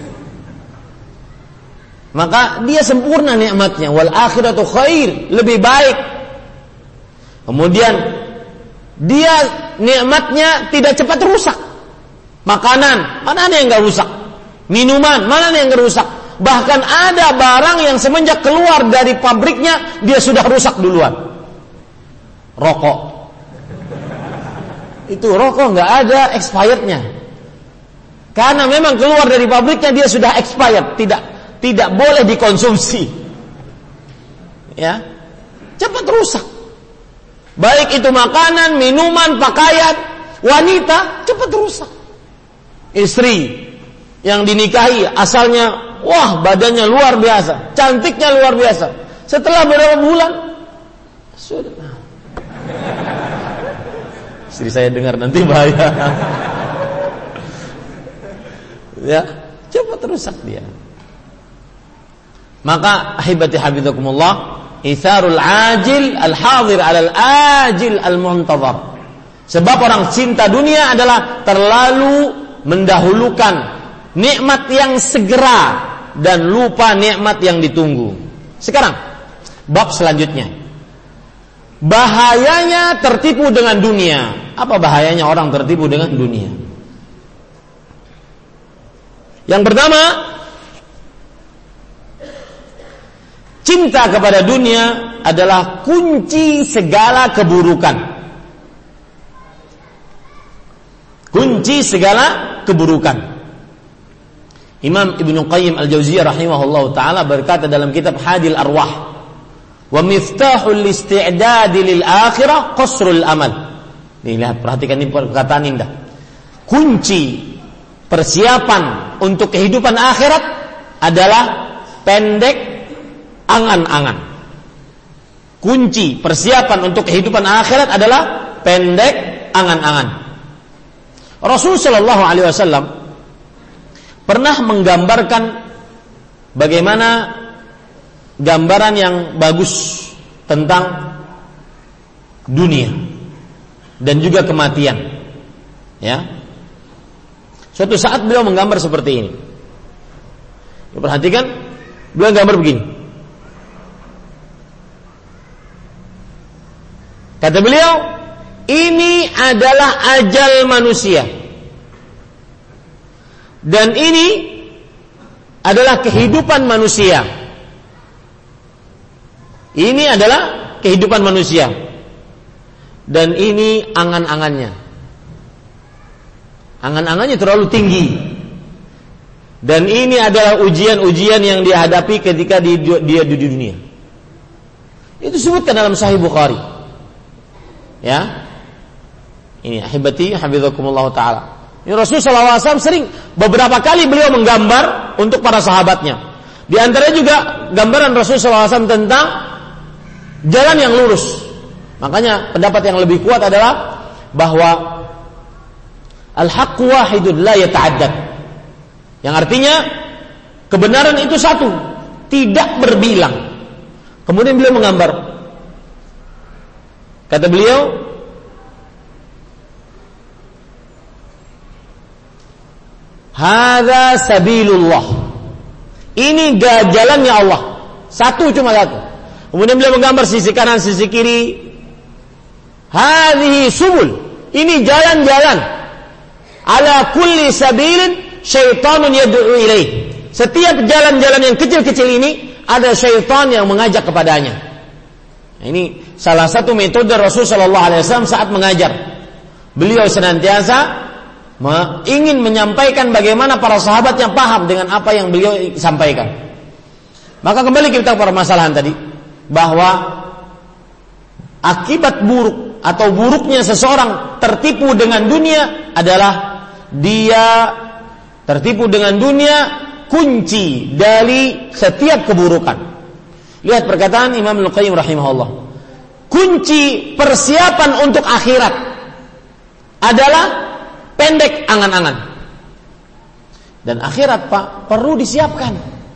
Maka dia sempurna nikmatnya. Wal akhiratu khair, lebih baik. Kemudian dia nikmatnya tidak cepat rusak. Makanan, mana ada yang enggak rusak? Minuman, mana ada yang enggak rusak? Bahkan ada barang yang semenjak keluar dari pabriknya dia sudah rusak duluan. Rokok. Itu rokok enggak ada expirednya. Karena memang keluar dari pabriknya dia sudah expired, tidak boleh dikonsumsi. Ya. Cepat rusak. Baik itu makanan, minuman, pakaian, wanita cepat rusak. Istri yang dinikahi asalnya wah badannya luar biasa, cantiknya luar biasa. Setelah beberapa bulan sudah. Istri saya dengar nanti bahaya. Ya, cepat rusak dia. Maka ahibati habizakumullah, itharul ajil al-hadir alal ajil al-muntazar. Sebab orang cinta dunia adalah terlalu mendahulukan nikmat yang segera dan lupa nikmat yang ditunggu. Sekarang bab selanjutnya, bahayanya tertipu dengan dunia. Apa bahayanya orang tertipu dengan dunia? Yang pertama, cinta kepada dunia adalah kunci segala keburukan. Kunci segala keburukan. Imam Ibnu Qayyim Al-Jauziyah rahimahullahu taala berkata dalam kitab Hadil Arwah, "Wa miftahul isti'dad lil akhirah qasrul amal." Nih, lihat, perhatikan ini perkataan indah. Kunci persiapan untuk kehidupan akhirat adalah pendek angan-angan. Kunci persiapan untuk kehidupan akhirat adalah pendek angan-angan. Rasul sallallahu alaihi wasallam pernah menggambarkan bagaimana gambaran yang bagus tentang dunia dan juga kematian. Ya. Suatu saat beliau menggambar seperti ini. Perhatikan, beliau gambar begini. Kata beliau, ini adalah ajal manusia. Dan ini adalah kehidupan manusia. Ini adalah kehidupan manusia. Dan ini angan-angannya. Angan-angannya terlalu tinggi. Dan ini adalah ujian-ujian yang dihadapi ketika dia di dunia. Itu disebutkan dalam Sahih Bukhari. Ya. Ini ahibati hafizakumullah taala. Ini Rasulullah SAW sering beberapa kali beliau menggambar untuk para sahabatnya. Di antaranya juga gambaran Rasulullah SAW tentang jalan yang lurus. Makanya pendapat yang lebih kuat adalah bahwa al-haqqu wahidun la yata'addad. Yang artinya kebenaran itu satu, tidak berbilang. Kemudian beliau menggambar. Kata beliau, hadza sabilullah. Ini jalannya Allah. Satu, cuma satu. Kemudian beliau menggambar sisi kanan, sisi kiri. Hadhihi subul. Ini jalan-jalan. Ala kulli sabilin syaitanun yad'u ilaih. Setiap jalan-jalan yang kecil-kecil ini ada syaitan yang mengajak kepadanya. Ini salah satu metode Rasul sallallahu alaihi wasallam saat mengajar. Beliau senantiasa ingin menyampaikan bagaimana para sahabat yang paham dengan apa yang beliau sampaikan. Maka kembali kita pada permasalahan tadi, bahwa akibat buruk atau buruknya seseorang tertipu dengan dunia adalah dia tertipu dengan dunia kunci dari setiap keburukan. Lihat perkataan Imam Al-Qayyim rahimahullah. Kunci persiapan untuk akhirat adalah pendek angan-angan. Dan akhirat, Pak, perlu disiapkan.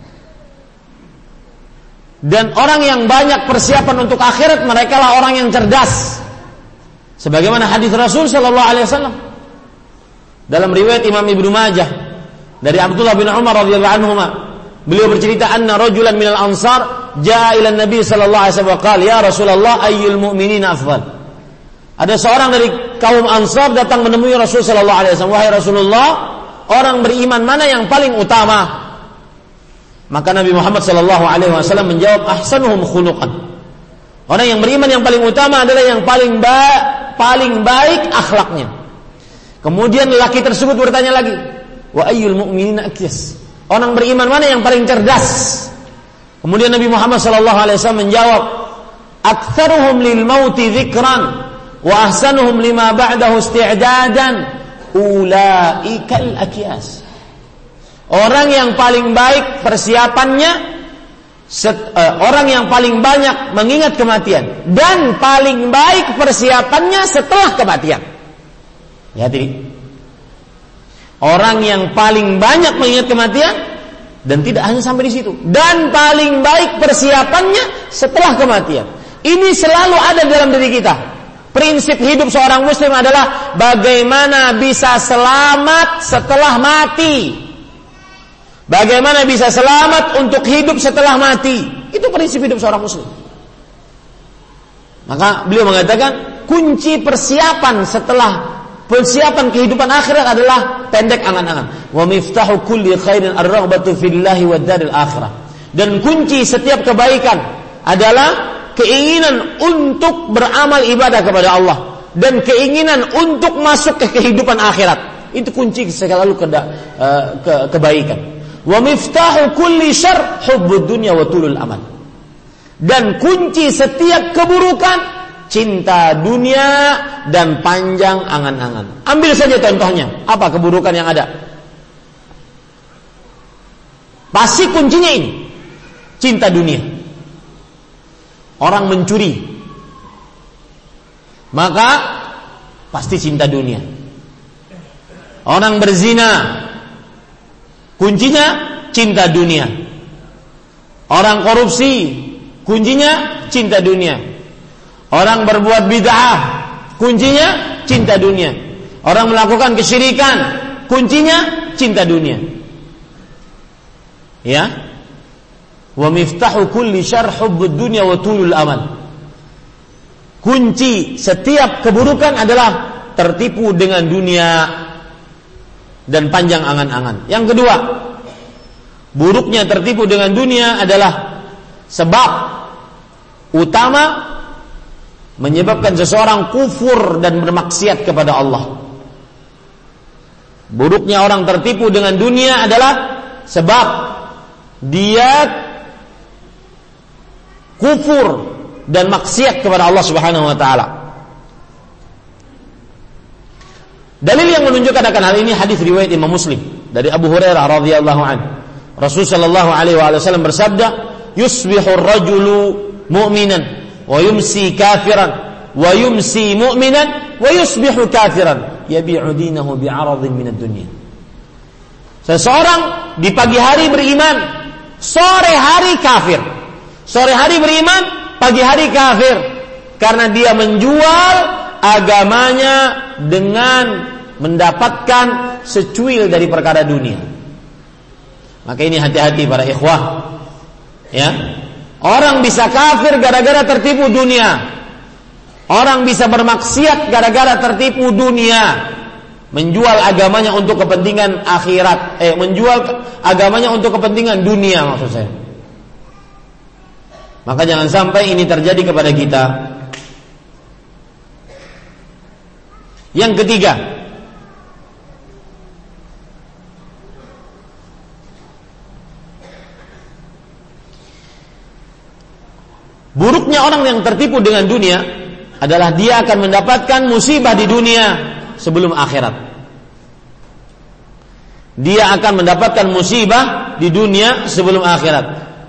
Dan orang yang banyak persiapan untuk akhirat, mereka lah orang yang cerdas. Sebagaimana hadis Rasul sallallahu alaihi wasallam dalam riwayat Imam Ibnu Majah dari Abdullah bin Umar radhiyallahu anhuma, beliau bercerita anna rajulan minal ansar jaa ila Nabi sallallahu alaihi wasallam wa qala ya Rasulullah ayyul mu'minina afdal. Ada seorang dari kaum Ansar datang menemui Rasul sallallahu alaihi wasallam, wahai Rasulullah, orang beriman mana yang paling utama? Maka Nabi Muhammad sallallahu alaihi wasallam menjawab, ahsanuhum khuluqan. Orang yang beriman yang paling utama adalah yang paling baik akhlaknya. Kemudian lelaki tersebut bertanya lagi, wa ayyul mu'minina akyas. Orang beriman mana yang paling cerdas? Kemudian Nabi Muhammad sallallahu alaihi wasallam menjawab, aktsaruhum lil mauti dzikran wa ahsanuhum lima ba'dahu isti'dadan ulaikal akyas. Orang yang paling baik persiapannya, orang yang paling banyak mengingat kematian dan paling baik persiapannya setelah kematian. Ya, jadi orang yang paling banyak mengingat kematian dan tidak hanya sampai di situ, dan paling baik persiapannya setelah kematian. Ini selalu ada dalam diri kita. Prinsip hidup seorang muslim adalah bagaimana bisa selamat setelah mati. Bagaimana bisa selamat untuk hidup setelah mati. Itu prinsip hidup seorang muslim. Maka beliau mengatakan kunci persiapan kehidupan akhirat adalah pendek angan-angan. Wa miftahu kulli khairin ar-raghbatu fillahi wad daril akhirah. Dan kunci setiap kebaikan adalah keinginan untuk beramal ibadah kepada Allah dan keinginan untuk masuk ke kehidupan akhirat. Itu kunci segala kebaikan. Wa miftahu kulli syarr hubbud dunya wa tulul amal. Dan kunci setiap keburukan cinta dunia dan panjang angan-angan. Ambil saja contohnya, apa keburukan yang ada? Pasti kuncinya ini, cinta dunia. Orang mencuri, maka pasti cinta dunia. Orang berzina, kuncinya cinta dunia. Orang korupsi, kuncinya cinta dunia. Orang berbuat bid'ah, kuncinya cinta dunia. Orang melakukan kesyirikan, kuncinya cinta dunia. Ya. Wa miftahu kulli syarr hubbud dunya wa tulul amal. Kunci setiap keburukan adalah tertipu dengan dunia dan panjang angan-angan. Yang kedua, buruknya tertipu dengan dunia adalah sebab utama menyebabkan seseorang kufur dan bermaksiat kepada Allah. Buruknya orang tertipu dengan dunia adalah sebab dia kufur dan maksiat kepada Allah Subhanahu wa taala. Dalil yang menunjukkan akan hal ini hadis riwayat Imam Muslim dari Abu Hurairah radhiyallahu anhu. Rasul sallallahu alaihi wasallam bersabda, "Yusbihu ar-rajulu mu'minan wa yumsi kafiran wa yumsi mu'minan wa yusbihu kafiran yabi'u dinahu bi'aradin minad dunya." Seseorang di pagi hari beriman, sore hari kafir. Sore hari beriman, pagi hari kafir, karena dia menjual agamanya dengan mendapatkan secuil dari perkara dunia. Maka ini hati-hati para ikhwah. Ya. Orang bisa kafir gara-gara tertipu dunia. Orang bisa bermaksiat gara-gara tertipu dunia. menjual agamanya untuk kepentingan akhirat, menjual agamanya untuk kepentingan dunia maksud saya. Maka jangan sampai ini terjadi kepada kita. Yang ketiga, buruknya orang yang tertipu dengan dunia adalah dia akan mendapatkan musibah di dunia sebelum akhirat. Dia akan mendapatkan musibah di dunia sebelum akhirat.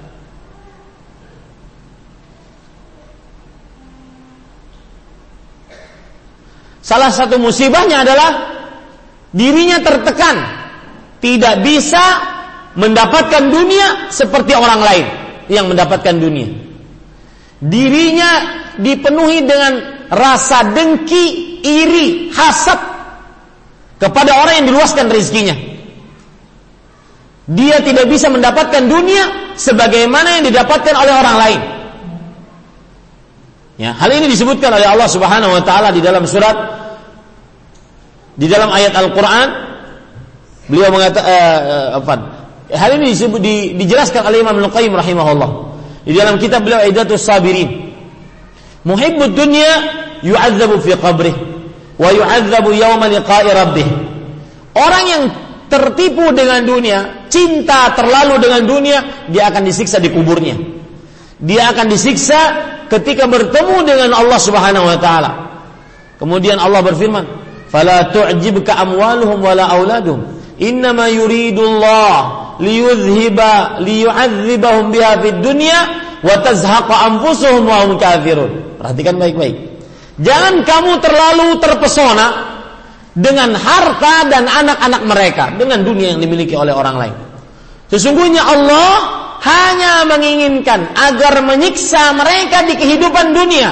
Salah satu musibahnya adalah dirinya tertekan, tidak bisa mendapatkan dunia seperti orang lain yang mendapatkan dunia. Dirinya dipenuhi dengan rasa dengki, iri, hasad kepada orang yang diluaskan rezekinya. Dia tidak bisa mendapatkan dunia sebagaimana yang didapatkan oleh orang lain. Ya, hal ini disebutkan oleh Allah Subhanahu wa taala di dalam dalam ayat Al-Qur'an. Beliau mengatakan hal ini dijelaskan oleh Imam Al-Qayyim rahimahullah di dalam kitab beliau Idatus Sabirin. Muhibbud dunya yu'adzabu fi qabrih wa yu'adzabu yawma liqa'i rabbih. Orang yang tertipu dengan dunia, cinta terlalu dengan dunia, dia akan disiksa di kuburnya. Dia akan disiksa ketika bertemu dengan Allah Subhanahu wa taala. Kemudian Allah berfirman, "Fala tu'jibka amwaluhum wala auladuhum, innama yuridullah liyu'adzibahum biha fid dunya wa tazhaqa anfusuhum wa hum kafirun." Perhatikan baik-baik. Jangan kamu terlalu terpesona dengan harta dan anak-anak mereka, dengan dunia yang dimiliki oleh orang lain. Sesungguhnya Allah hanya menginginkan agar menyiksa mereka di kehidupan dunia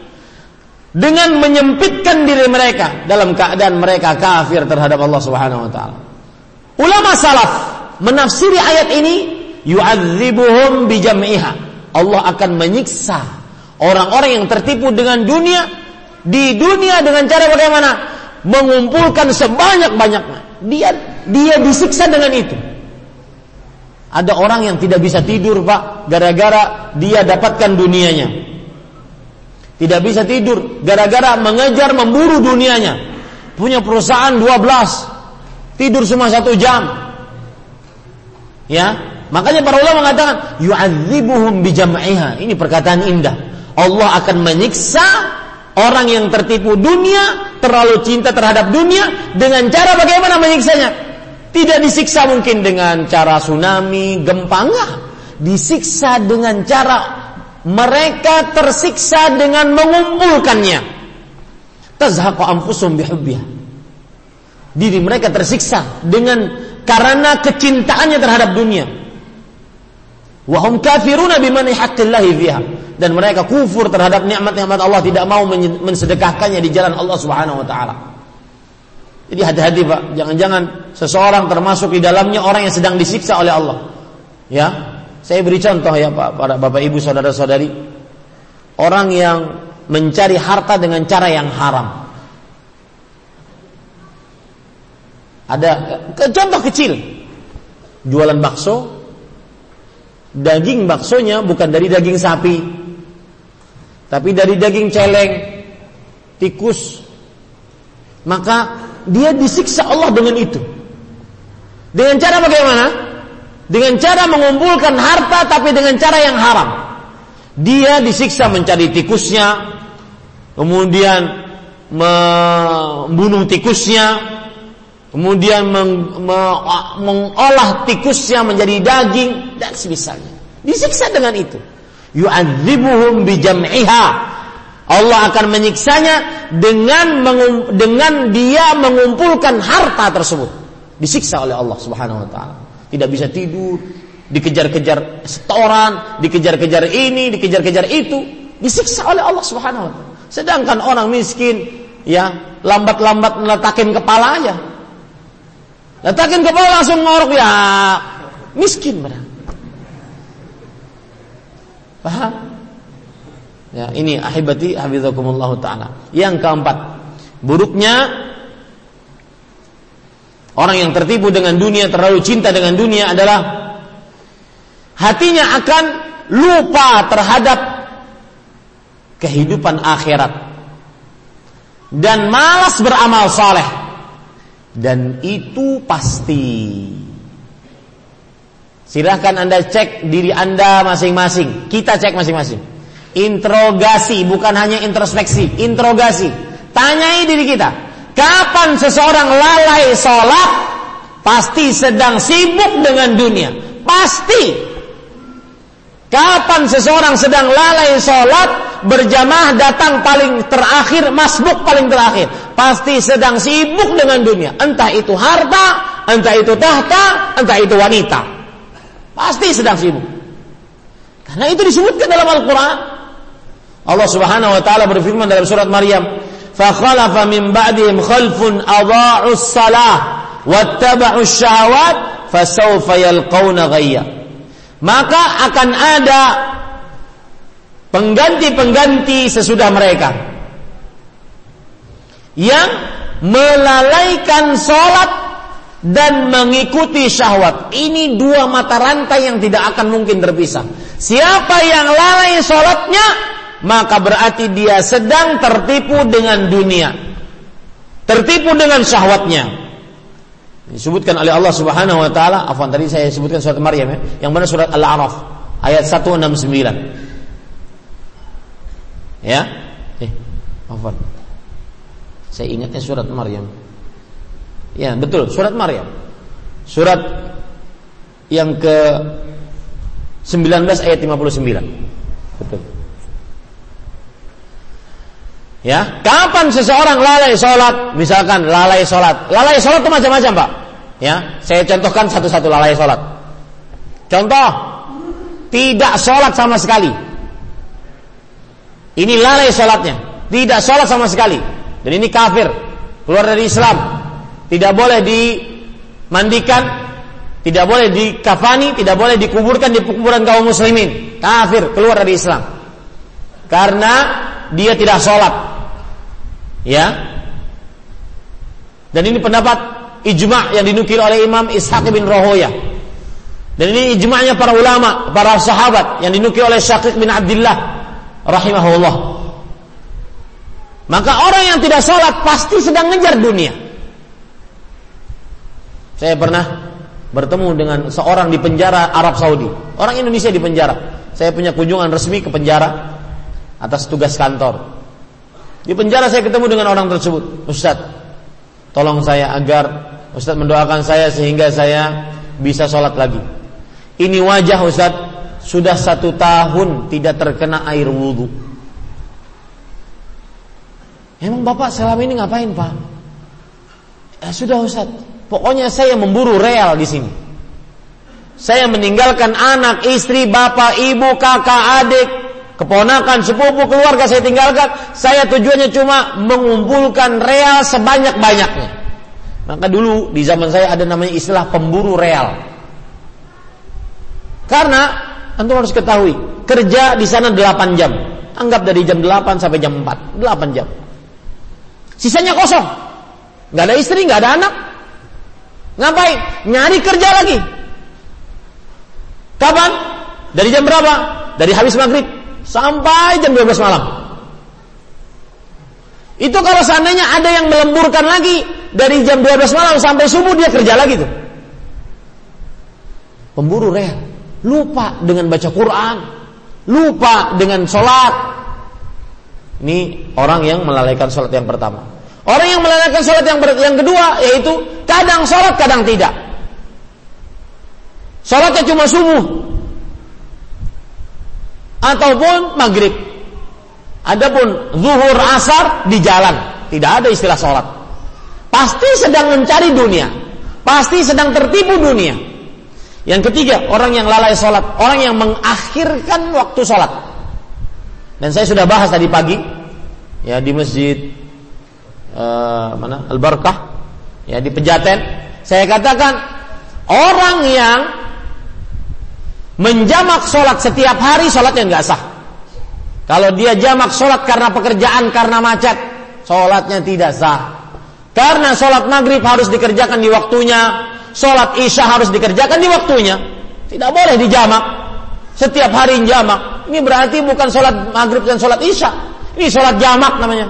dengan menyempitkan diri mereka dalam keadaan mereka kafir terhadap Allah Subhanahu wa taala. Ulama salaf menafsiri ayat ini, yu'adzibuhum bijam'iha. Allah akan menyiksa orang-orang yang tertipu dengan dunia di dunia dengan cara bagaimana? Mengumpulkan sebanyak-banyaknya. Dia disiksa dengan itu. Ada orang yang tidak bisa tidur, Pak, gara-gara dia dapatkan dunianya. Tidak bisa tidur gara-gara mengejar memburu dunianya. Punya perusahaan 12, tidur cuma 1 jam. Ya, makanya para ulama mengatakan yu'adzibuhum bijam'iha. Ini perkataan indah. Allah akan menyiksa orang yang tertipu dunia, terlalu cinta terhadap dunia, dengan cara bagaimana menyiksanya? Tidak disiksa mungkin dengan cara tsunami, gempa, enggak. Disiksa dengan cara mereka tersiksa dengan mengumpulkannya. Tazhaqu anfusuhum bihubbiha. Diri mereka tersiksa karena kecintaannya terhadap dunia. Wa hum kafiruna bimani haqqillahi fiha. Dan mereka kufur terhadap nikmat-nikmat Allah, tidak mau mensedekahkannya di jalan Allah Subhanahu wa taala. Jadi hati-hati, Pak, jangan-jangan seseorang termasuk di dalamnya orang yang sedang disiksa oleh Allah. Ya, saya beri contoh ya, Pak, para Bapak Ibu, saudara-saudari. Orang yang mencari harta dengan cara yang haram. Ada contoh kecil. Jualan bakso, daging baksonya bukan dari daging sapi, tapi dari daging celeng, tikus. Maka dia disiksa Allah dengan itu. Dengan cara bagaimana? Dengan cara mengumpulkan harta tapi dengan cara yang haram. Dia disiksa mencari tikusnya, kemudian membunuh tikusnya, kemudian mengolah tikusnya menjadi daging dan semisalnya. Disiksa dengan itu. Yu'adzibuhum bijam'iha. Allah akan menyiksanya dengan dia mengumpulkan harta tersebut. Disiksa oleh Allah Subhanahu wa taala. Tidak bisa tidur, dikejar-kejar setoran, dikejar-kejar ini, dikejar-kejar itu, disiksa oleh Allah Subhanahu wa taala. Sedangkan orang miskin, ya, lambat-lambat meletakin kepala aja. Letakin kepala langsung ngorok, ya, miskin benar. Paham? Ya, ini ahibati hafizakumullah taala. Yang keempat, buruknya Orang yang tertipu dengan dunia, terlalu cinta dengan dunia adalah hatinya akan lupa terhadap kehidupan akhirat dan malas beramal saleh. Dan itu pasti. Silahkan Anda cek diri Anda masing-masing. Kita cek masing-masing. Interogasi, bukan hanya introspeksi. Interogasi. Tanyai diri kita. Kapan seseorang lalai sholat, pasti sedang sibuk dengan dunia. Pasti. Kapan seseorang sedang lalai sholat, berjamaah datang paling terakhir, masbuk paling terakhir, pasti sedang sibuk dengan dunia. Entah itu harta, entah itu tahta, entah itu wanita. Pasti sedang sibuk. Karena itu disebutkan dalam Al-Quran. Allah Subhanahu wa ta'ala berfirman dalam surat Maryam, فَخَلَفَ مِنْ بَعْدِهِمْ خَلْفٌ أَضَاعُوا الصَّلَاةَ وَاتَّبَعُوا الشَّهَوَاتِ فَسَوْفَ يَلْقَوْنَ غَيًّا. Maka akan ada pengganti-pengganti sesudah mereka yang melalaikan sholat dan mengikuti syahwat. Ini dua mata rantai yang tidak akan mungkin terpisah. Siapa yang lalai sholatnya, maka berarti dia sedang tertipu dengan dunia, tertipu dengan syahwatnya. Disebutkan oleh Allah Subhanahu wa taala, afwan tadi saya sebutkan surat Maryam ya, yang mana surat Al-A'raf ayat 169. Ya? Afwan. Saya ingatnya surat Maryam. Ya, betul, surat Maryam. Surat yang ke-19 ayat 59. Betul. Ya, kapan seseorang lalai sholat? Misalkan lalai sholat. Lalai sholat itu macam-macam, Pak. Ya, saya contohkan satu-satu lalai sholat. Contoh, tidak sholat sama sekali. Ini lalai sholatnya, tidak sholat sama sekali. Dan ini kafir, keluar dari Islam. Tidak boleh dimandikan, tidak boleh dikafani, tidak boleh dikuburkan di kuburan kaum muslimin. Kafir, keluar dari Islam. Karena dia tidak sholat. Ya, dan ini pendapat ijma' yang dinukil oleh Imam Ishaq bin Rahoyah. Dan ini ijma'nya para ulama, para sahabat yang dinukil oleh Syaqiq bin Abdullah rahimahullah. Maka orang yang tidak sholat pasti sedang ngejar dunia. Saya pernah bertemu dengan seorang di penjara Arab Saudi. Orang Indonesia di penjara. Saya punya kunjungan resmi ke penjara atas tugas kantor. Di penjara saya ketemu dengan orang tersebut. Ustaz, tolong saya agar Ustaz mendoakan saya sehingga saya bisa sholat lagi. Ini wajah Ustaz sudah 1 tahun tidak terkena air wudu. Emang Bapak selama ini ngapain, Pak? Ya sudah Ustaz, pokoknya saya memburu real di sini. Saya meninggalkan anak, istri, bapak, ibu, kakak, adik, keponakan, sepupu, keluarga saya tinggalkan. Saya tujuannya cuma mengumpulkan real sebanyak-banyaknya. Maka dulu di zaman saya ada namanya istilah pemburu real. Karena antum harus ketahui, kerja di sana 8 jam. Anggap dari jam 8 sampai jam 4, 8 jam. Sisanya kosong. Enggak ada istri, enggak ada anak. Ngapain? Nyari kerja lagi. Kapan? Dari jam berapa? Dari habis maghrib sampai jam 12 malam. Itu kalau seandainya ada yang melemburkan lagi dari jam 12 malam sampai subuh, dia kerja lagi tuh. Pemburu real. Lupa dengan baca Quran, lupa dengan sholat. Ini orang yang melalaikan sholat yang pertama. Orang yang melalaikan sholat yang kedua, yaitu kadang sholat kadang tidak. Sholatnya cuma subuh ataupun maghrib. Adapun zuhur, asar di jalan, tidak ada istilah sholat. Pasti sedang mencari dunia, pasti sedang tertipu dunia. Yang ketiga, orang yang lalai sholat, orang yang mengakhirkan waktu sholat. Dan saya sudah bahas tadi pagi, ya di masjid Al-Barakah, ya di Pejaten. Saya katakan orang yang menjamak sholat setiap hari, sholatnya nggak sah. Kalau dia jamak sholat karena pekerjaan, karena macet, sholatnya tidak sah. Karena sholat maghrib harus dikerjakan di waktunya, sholat isya harus dikerjakan di waktunya. Tidak boleh dijamak. Setiap hari jamak. Ini berarti bukan sholat maghrib dan sholat isya. Ini sholat jamak namanya.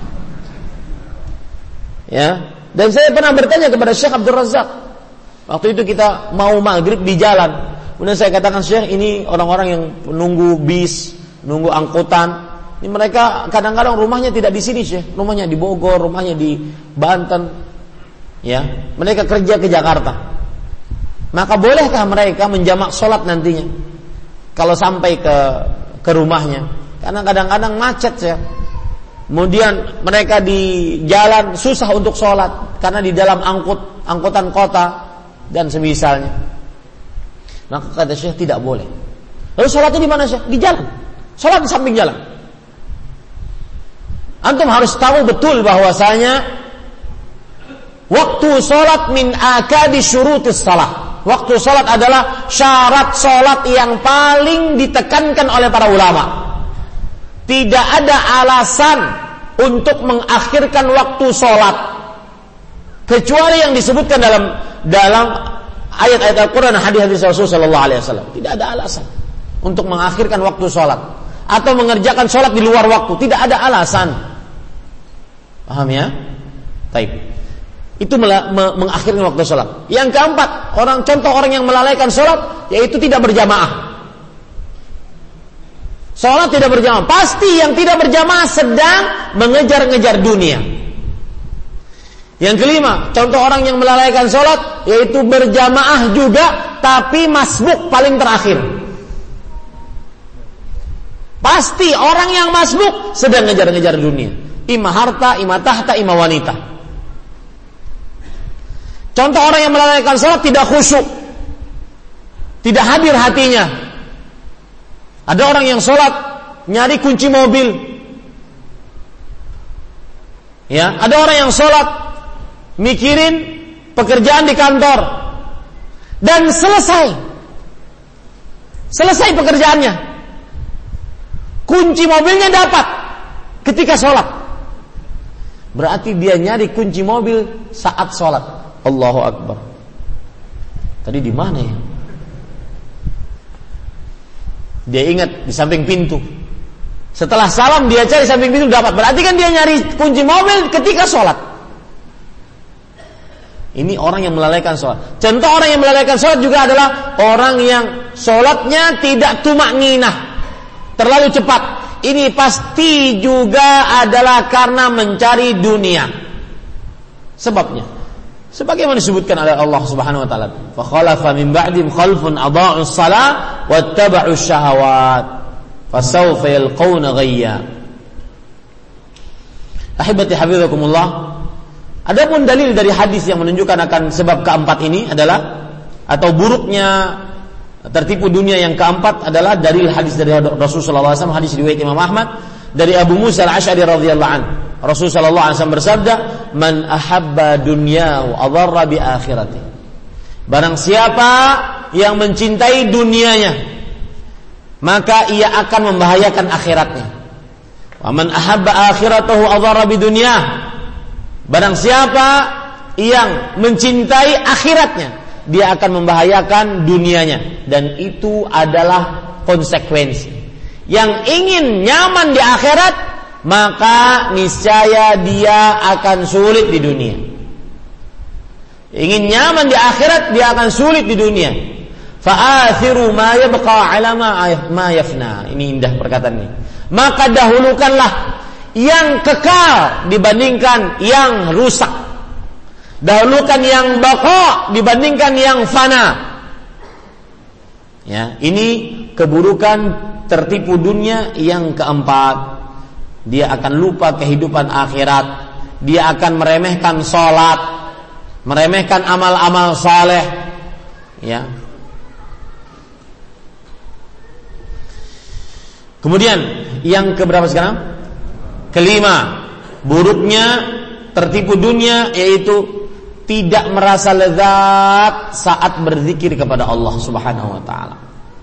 Ya. Dan saya pernah bertanya kepada Syekh Abdul Razak. Waktu itu kita mau maghrib di jalan. Kemudian saya katakan, Syekh, ini orang-orang yang nunggu bis, nunggu angkutan. Ini mereka kadang-kadang rumahnya tidak di sini, Syekh. Rumahnya di Bogor, rumahnya di Banten. Ya, mereka kerja ke Jakarta. Maka bolehkah mereka menjamak sholat nantinya kalau sampai ke rumahnya? Karena kadang-kadang macet, ya. Kemudian mereka di jalan susah untuk sholat karena di dalam angkutan kota dan semisalnya. Maka kata Syekh, tidak boleh. Lalu sholatnya di mana, Syekh? Di jalan. Sholat di samping jalan. Antum harus tahu betul bahwasanya waktu sholat min akadi syurutis salah. Waktu sholat adalah syarat sholat yang paling ditekankan oleh para ulama. Tidak ada alasan untuk mengakhirkan waktu sholat kecuali yang disebutkan dalam ayat-ayat Al-Quran dan hadis-hadis Rasulullah Sallallahu Alaihi Wasallam. Tidak ada alasan untuk mengakhirkan waktu sholat atau mengerjakan sholat di luar waktu. Tidak ada alasan. Paham ya? Taib. Itu mengakhirkan waktu sholat. Yang keempat, contoh orang yang melalaikan sholat, yaitu tidak berjamaah. Sholat tidak berjamaah. Pasti yang tidak berjamaah sedang mengejar-ngejar dunia. Yang kelima, contoh orang yang melalaikan sholat, yaitu berjamaah juga, tapi masbuk paling terakhir. Pasti orang yang masbuk sedang ngejar-ngejar dunia. Ima harta, ima tahta, ima wanita. Contoh orang yang melalaikan sholat tidak khusyuk, tidak hadir hatinya. Ada orang yang sholat nyari kunci mobil, ya. Ada orang yang sholat mikirin pekerjaan di kantor dan selesai pekerjaannya, kunci mobilnya dapat ketika sholat. Berarti dia nyari kunci mobil saat sholat. Allahu Akbar. Tadi di mana ya? Dia ingat di samping pintu. Setelah salam dia cari samping pintu dapat. Berarti kan dia nyari kunci mobil ketika sholat. Ini orang yang melalaikan sholat. Contoh orang yang melalaikan sholat juga adalah orang yang sholatnya tidak tumakninah, terlalu cepat. Ini pasti juga adalah karena mencari dunia. Sebabnya sebagaimana disebutkan oleh Allah Subhanahu wa taala, fa khalafa min ba'dihim khalfun adaa'us shalah wattaba'us syahawat fasawfa yalqawna ghayya. Ahibati hafizakumullah. Adapun dalil dari hadis yang menunjukkan akan sebab keempat ini adalah, atau buruknya tertipu dunia yang keempat adalah dalil hadis dari Rasulullah SAW, hadis riwayat Imam Ahmad dari Abu Musa al-Asy'ari radhiyallahu anhu. Rasulullah sallallahu alaihi wasallam bersabda, "Man ahabba dunyahu adarra bi akhirati." Barang siapa yang mencintai dunianya, maka ia akan membahayakan akhiratnya. Wa man ahabba akhiratahu adarra bi dunyah. Barang siapa yang mencintai akhiratnya, dia akan membahayakan dunianya, dan itu adalah konsekuensi. Yang ingin nyaman di akhirat, maka niscaya dia akan sulit di dunia. Ingin nyaman di akhirat, dia akan sulit di dunia. Fa'athiru ma yabqa 'ala ma yafna. Ini indah perkataan ini. Maka dahulukanlah yang kekal dibandingkan yang rusak. Dahulukan yang baqa dibandingkan yang fana. Ya, ini keburukan tertipu dunia yang keempat. Dia akan lupa kehidupan akhirat. Dia akan meremehkan sholat, meremehkan amal-amal saleh. Ya. Kemudian yang keberapa sekarang? Kelima, buruknya tertipu dunia yaitu tidak merasa lezat saat berzikir kepada Allah Subhanahu wa taala.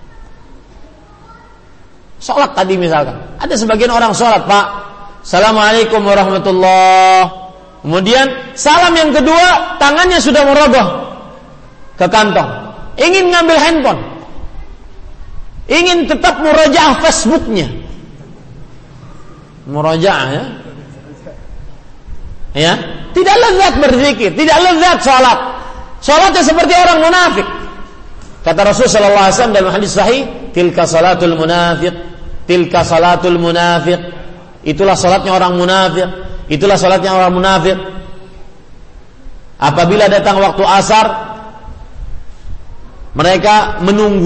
Sholat tadi misalkan, ada sebagian orang sholat, Pak, Assalamualaikum warahmatullahi. Kemudian salam yang kedua, tangannya sudah merogoh ke kantong, ingin ngambil handphone, ingin tetap murajaah Facebooknya, murajaah ya, tidak lezat berzikir, tidak lezat salat. Salatnya seperti orang munafik. Kata Rasul sallallahu alaihi wasallam dalam hadis sahih, tilka salatul munafiq, tilka salatul munafiq. Itulah salatnya orang munafik, itulah salatnya orang munafik. Apabila datang waktu asar, mereka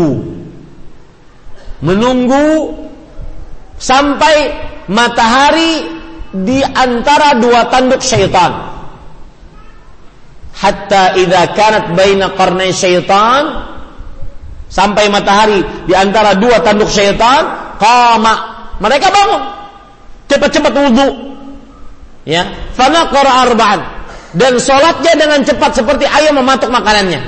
menunggu sampai matahari di antara dua tanduk syaitan. Hatta idza kanat baina qarnai syaitan, sampai matahari di antara dua tanduk syaitan, qama, mereka bangun, cepat-cepat wudu, ya, fanaqara arba'an, dan salatnya dengan cepat seperti ayam mematuk makanannya.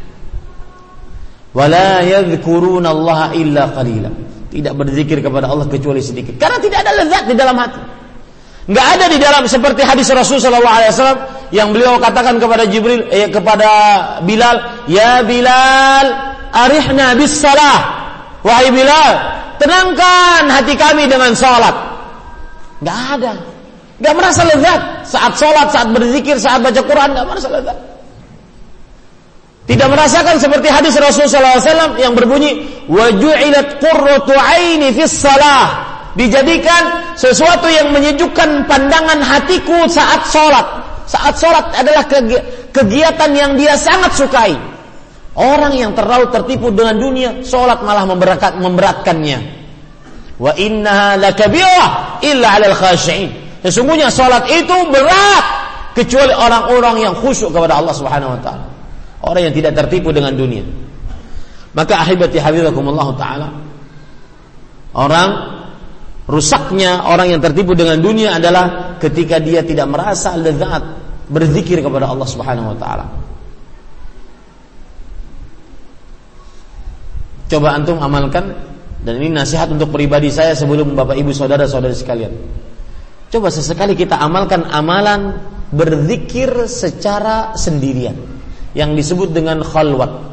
Wala yadhkuruna Allah illa qalila, tidak berzikir kepada Allah kecuali sedikit, karena tidak ada lezat di dalam hati. Enggak ada di dalam, seperti hadis Rasul sallallahu alaihi wasallam yang beliau katakan kepada Jibril, kepada Bilal, ya Bilal, arihna bis salah. Wahai Bilal, tenangkan hati kami dengan salat. Enggak ada. Enggak merasa lezat saat salat, saat berzikir, saat baca Quran, enggak merasa lezat. Tidak merasakan seperti hadis Rasul sallallahu alaihi wasallam yang berbunyi, wa ju'ilat qurratu 'aini fis salah. Dijadikan sesuatu yang menyejukkan pandangan hatiku saat sholat. Saat sholat adalah kegiatan yang dia sangat sukai. Orang yang terlalu tertipu dengan dunia, sholat malah memberatkannya. Wa innaha lakabirah illa 'alal khashi'in. Sesungguhnya sholat itu berat kecuali orang-orang yang khusyuk kepada Allah Subhanahu wa taala. Orang yang tidak tertipu dengan dunia. Maka ahibati hafizakumullah taala, orang rusaknya orang yang tertipu dengan dunia adalah ketika dia tidak merasa lezat berzikir kepada Allah Subhanahu wa taala. Coba antum amalkan, dan ini nasihat untuk pribadi saya sebelum Bapak Ibu saudara-saudari sekalian. Coba sesekali kita amalkan amalan berzikir secara sendirian yang disebut dengan khalwat.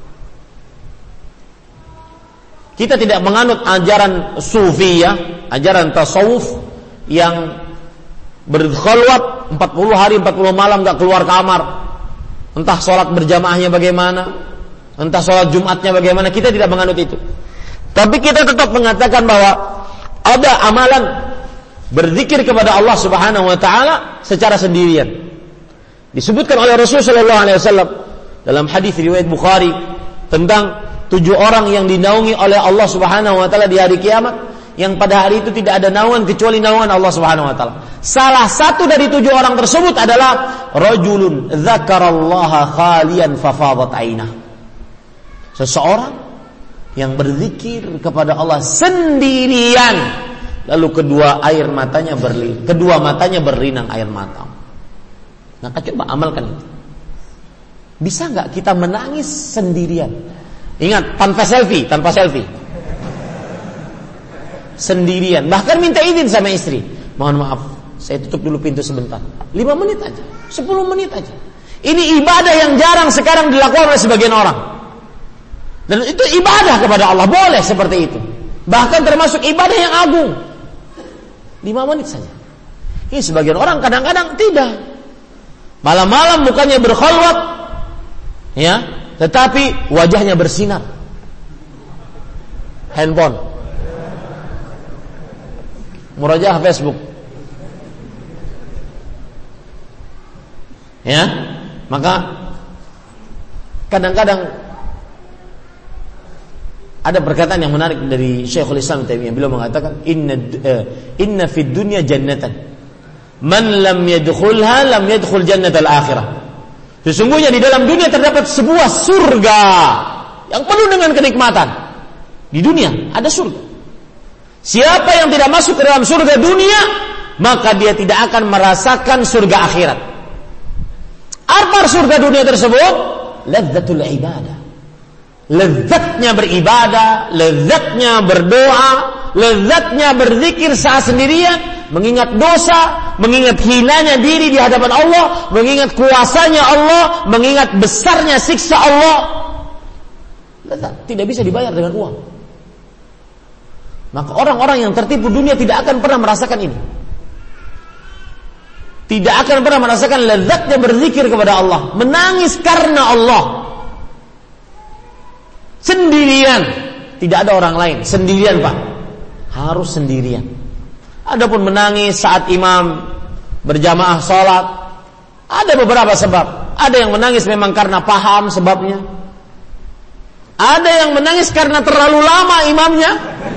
Kita tidak menganut ajaran sufiyah, ajaran tasawuf yang berkhalwat 40 hari 40 malam gak keluar kamar. Entah sholat berjamaahnya bagaimana, entah sholat Jumatnya bagaimana, kita tidak menganut itu. Tapi kita tetap mengatakan bahwa ada amalan berzikir kepada Allah Subhanahu wa taala secara sendirian. Disebutkan oleh Rasulullah sallallahu alaihi wasallam dalam hadis riwayat Bukhari tentang 7 orang yang dinaungi oleh Allah Subhanahu wa taala di hari kiamat, yang pada hari itu tidak ada naungan kecuali naungan Allah Subhanahu wa taala. Salah satu dari 7 orang tersebut adalah rajulun dzakarallaha khalian fafadat ainah. Seseorang yang berzikir kepada Allah sendirian, lalu kedua matanya berlinang air mata. Maka coba amalkan itu. Bisa enggak kita menangis sendirian? Ingat, tanpa selfie. Sendirian. Bahkan minta izin sama istri. Mohon maaf, saya tutup dulu pintu sebentar. 5 menit aja, 10 menit aja. Ini ibadah yang jarang sekarang dilakukan oleh sebagian orang. Dan itu ibadah kepada Allah, boleh seperti itu. Bahkan termasuk ibadah yang agung. 5 menit saja. Ini sebagian orang kadang-kadang tidak. Malam-malam mukanya berkhalwat, ya, tetapi wajahnya bersinar. Handphone, murajaah Facebook, ya. Maka kadang-kadang ada perkataan yang menarik dari Syekhul Islam Taimiyah. Beliau mengatakan, inna fid dunya jannatan man lam yadkhulha lam yadkhul jannatal akhirah. Sesungguhnya di dalam dunia terdapat sebuah surga yang penuh dengan kenikmatan. Di dunia ada surga. Siapa yang tidak masuk ke dalam surga dunia, maka dia tidak akan merasakan surga akhirat. Apa surga dunia tersebut? Lazzatul ibadah. Lezatnya beribadah, lezatnya berdoa, lezatnya berzikir saat sendirian, mengingat dosa, mengingat hinanya diri di hadapan Allah, mengingat kuasanya Allah, mengingat besarnya siksa Allah. Tidak bisa dibayar dengan uang. Maka orang-orang yang tertipu dunia tidak akan pernah merasakan ini. Tidak akan pernah merasakan lezatnya berzikir kepada Allah, menangis karena Allah. Sendirian, tidak ada orang lain, sendirian Pak. Harus sendirian. Adapun menangis saat imam berjamaah salat, ada beberapa sebab. Ada yang menangis memang karena paham sebabnya. Ada yang menangis karena terlalu lama imamnya.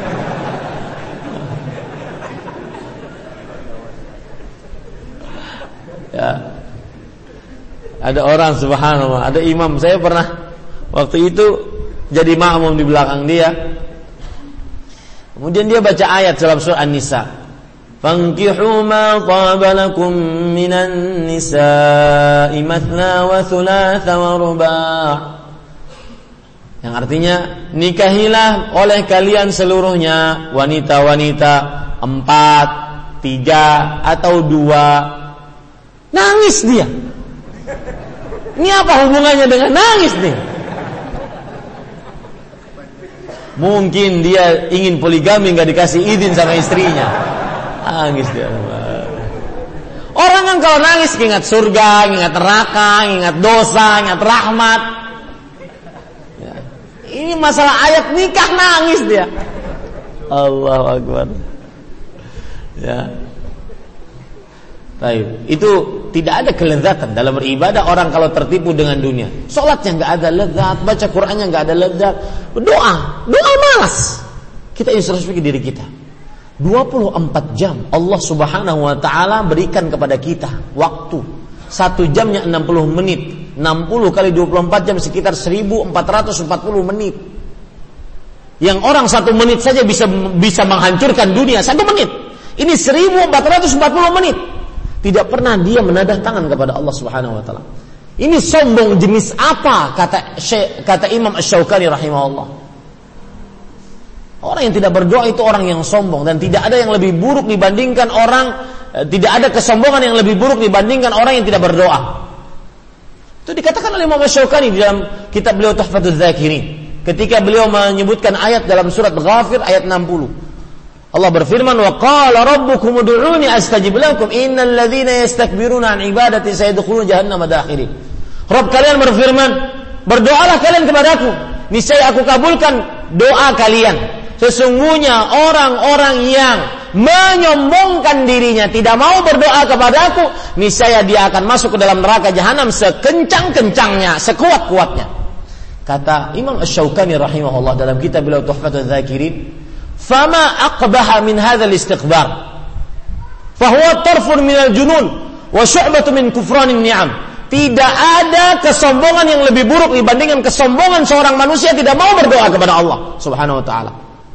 Ya. Ada orang subhanallah, ada imam, saya pernah waktu itu jadi makmum di belakang dia. Kemudian dia baca ayat dalam surah An-Nisa. Fankihu ma taba lakum minan nisa'i mathna wa thulatha wa ruba'. Yang artinya, nikahilah oleh kalian seluruhnya wanita-wanita 4, 3 atau 2. Nangis dia. Ini apa hubungannya dengan nangis nih? Mungkin dia ingin poligami, nggak dikasih izin sama istrinya. Nangis dia. Orang kan kalau nangis ingat surga, ingat neraka, ingat dosa, ingat rahmat. Ya. Ini masalah ayat nikah nangis dia. Allahu Akbar. Ya. Baik, itu tidak ada kelezatan dalam beribadah orang kalau tertipu dengan dunia. Salatnya enggak ada lezat, baca Qur'annya enggak ada lezat. Doa malas. Kita introspeksi diri kita. 24 jam Allah Subhanahu wa taala berikan kepada kita waktu. 1 jamnya 60 menit. 60 kali 24 jam sekitar 1440 menit. Yang orang 1 menit saja bisa menghancurkan dunia 1 menit. Ini 1440 menit. Tidak pernah dia menadah tangan kepada Allah Subhanahu wa taala. Ini sombong jenis apa, kata Imam Asy-Syaukani rahimahullah. Orang yang tidak berdoa itu orang yang sombong, dan tidak ada yang lebih buruk dibandingkan tidak ada kesombongan yang lebih buruk dibandingkan orang yang tidak berdoa. Itu dikatakan oleh Imam Asy-Syaukani di dalam kitab beliau Tuhfatul Dzakirin, ketika beliau menyebutkan ayat dalam surat Ghafir ayat 60. Allah berfirman, wa qala rabbukum ud'uni astajib lakum innal ladzina yastakbiruna an ibadati sayadkhuluna jahannama dakhirin. Rabb kalian berfirman, berdoalah kalian kepadaku, niscaya aku kabulkan doa kalian. Sesungguhnya orang-orang yang menyombongkan dirinya, tidak mau berdoa kepadaku, niscaya dia akan masuk ke dalam neraka jahanam sekencang-kencangnya, sekuat-kuatnya. Kata Imam Asy-Syaukani rahimahullah dalam kitab beliau Tuhfatul Dzakirin, fama aqbaha min hadzal istiqbar fahuwa tarfun minal junun wa syu'batun min kufranin ni'am. Tidak ada kesombongan yang lebih buruk dibandingkan kesombongan seorang manusia tidak mau berdoa kepada Allah Subhanahu wa taala.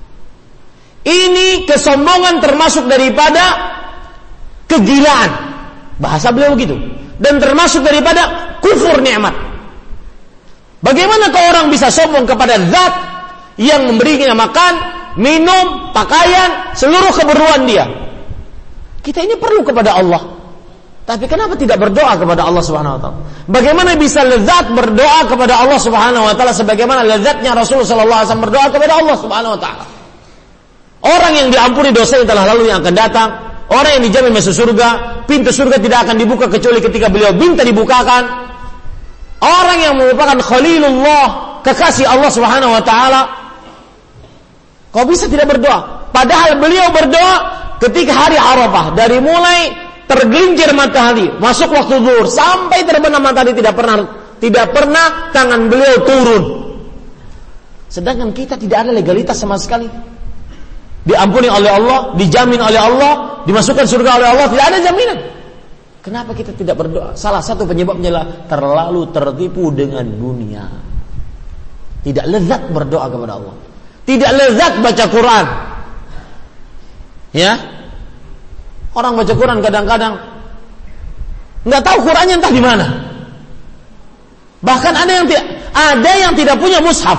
Ini kesombongan termasuk daripada kegilaan, bahasa beliau begitu, dan termasuk daripada kufur nikmat. Bagaimana orang bisa sombong kepada zat yang memberinya makan, minum, pakaian, seluruh keperluan dia? Kita ini perlu kepada Allah, tapi kenapa tidak berdoa kepada Allah Subhanahu wa taala? Bagaimana bisa lezat berdoa kepada Allah Subhanahu wa taala sebagaimana lezatnya Rasulullah sallallahu alaihi wasallam berdoa kepada Allah Subhanahu wa taala? Orang yang diampuni dosa yang telah lalu yang akan datang, orang yang dijamin masuk surga, pintu surga tidak akan dibuka kecuali ketika beliau minta dibukakan. Orang yang merupakan Khalilullah, kekasih Allah Subhanahu wa taala, kau bisa tidak berdoa? Padahal beliau berdoa ketika hari Arafah, dari mulai tergelincir matahari masuk waktu zuhur sampai terbenam matahari tidak pernah tangan beliau turun. Sedangkan kita tidak ada legalitas sama sekali. Diampuni oleh Allah, dijamin oleh Allah, dimasukkan surga oleh Allah, tidak ada jaminan. Kenapa kita tidak berdoa? Salah satu penyebabnya adalah terlalu tertipu dengan dunia. Tidak lezat berdoa kepada Allah. Tidak lezat baca Quran. Ya. Orang baca Quran kadang-kadang enggak tahu Qurannya entah di mana. Bahkan ada yang tidak punya mushaf.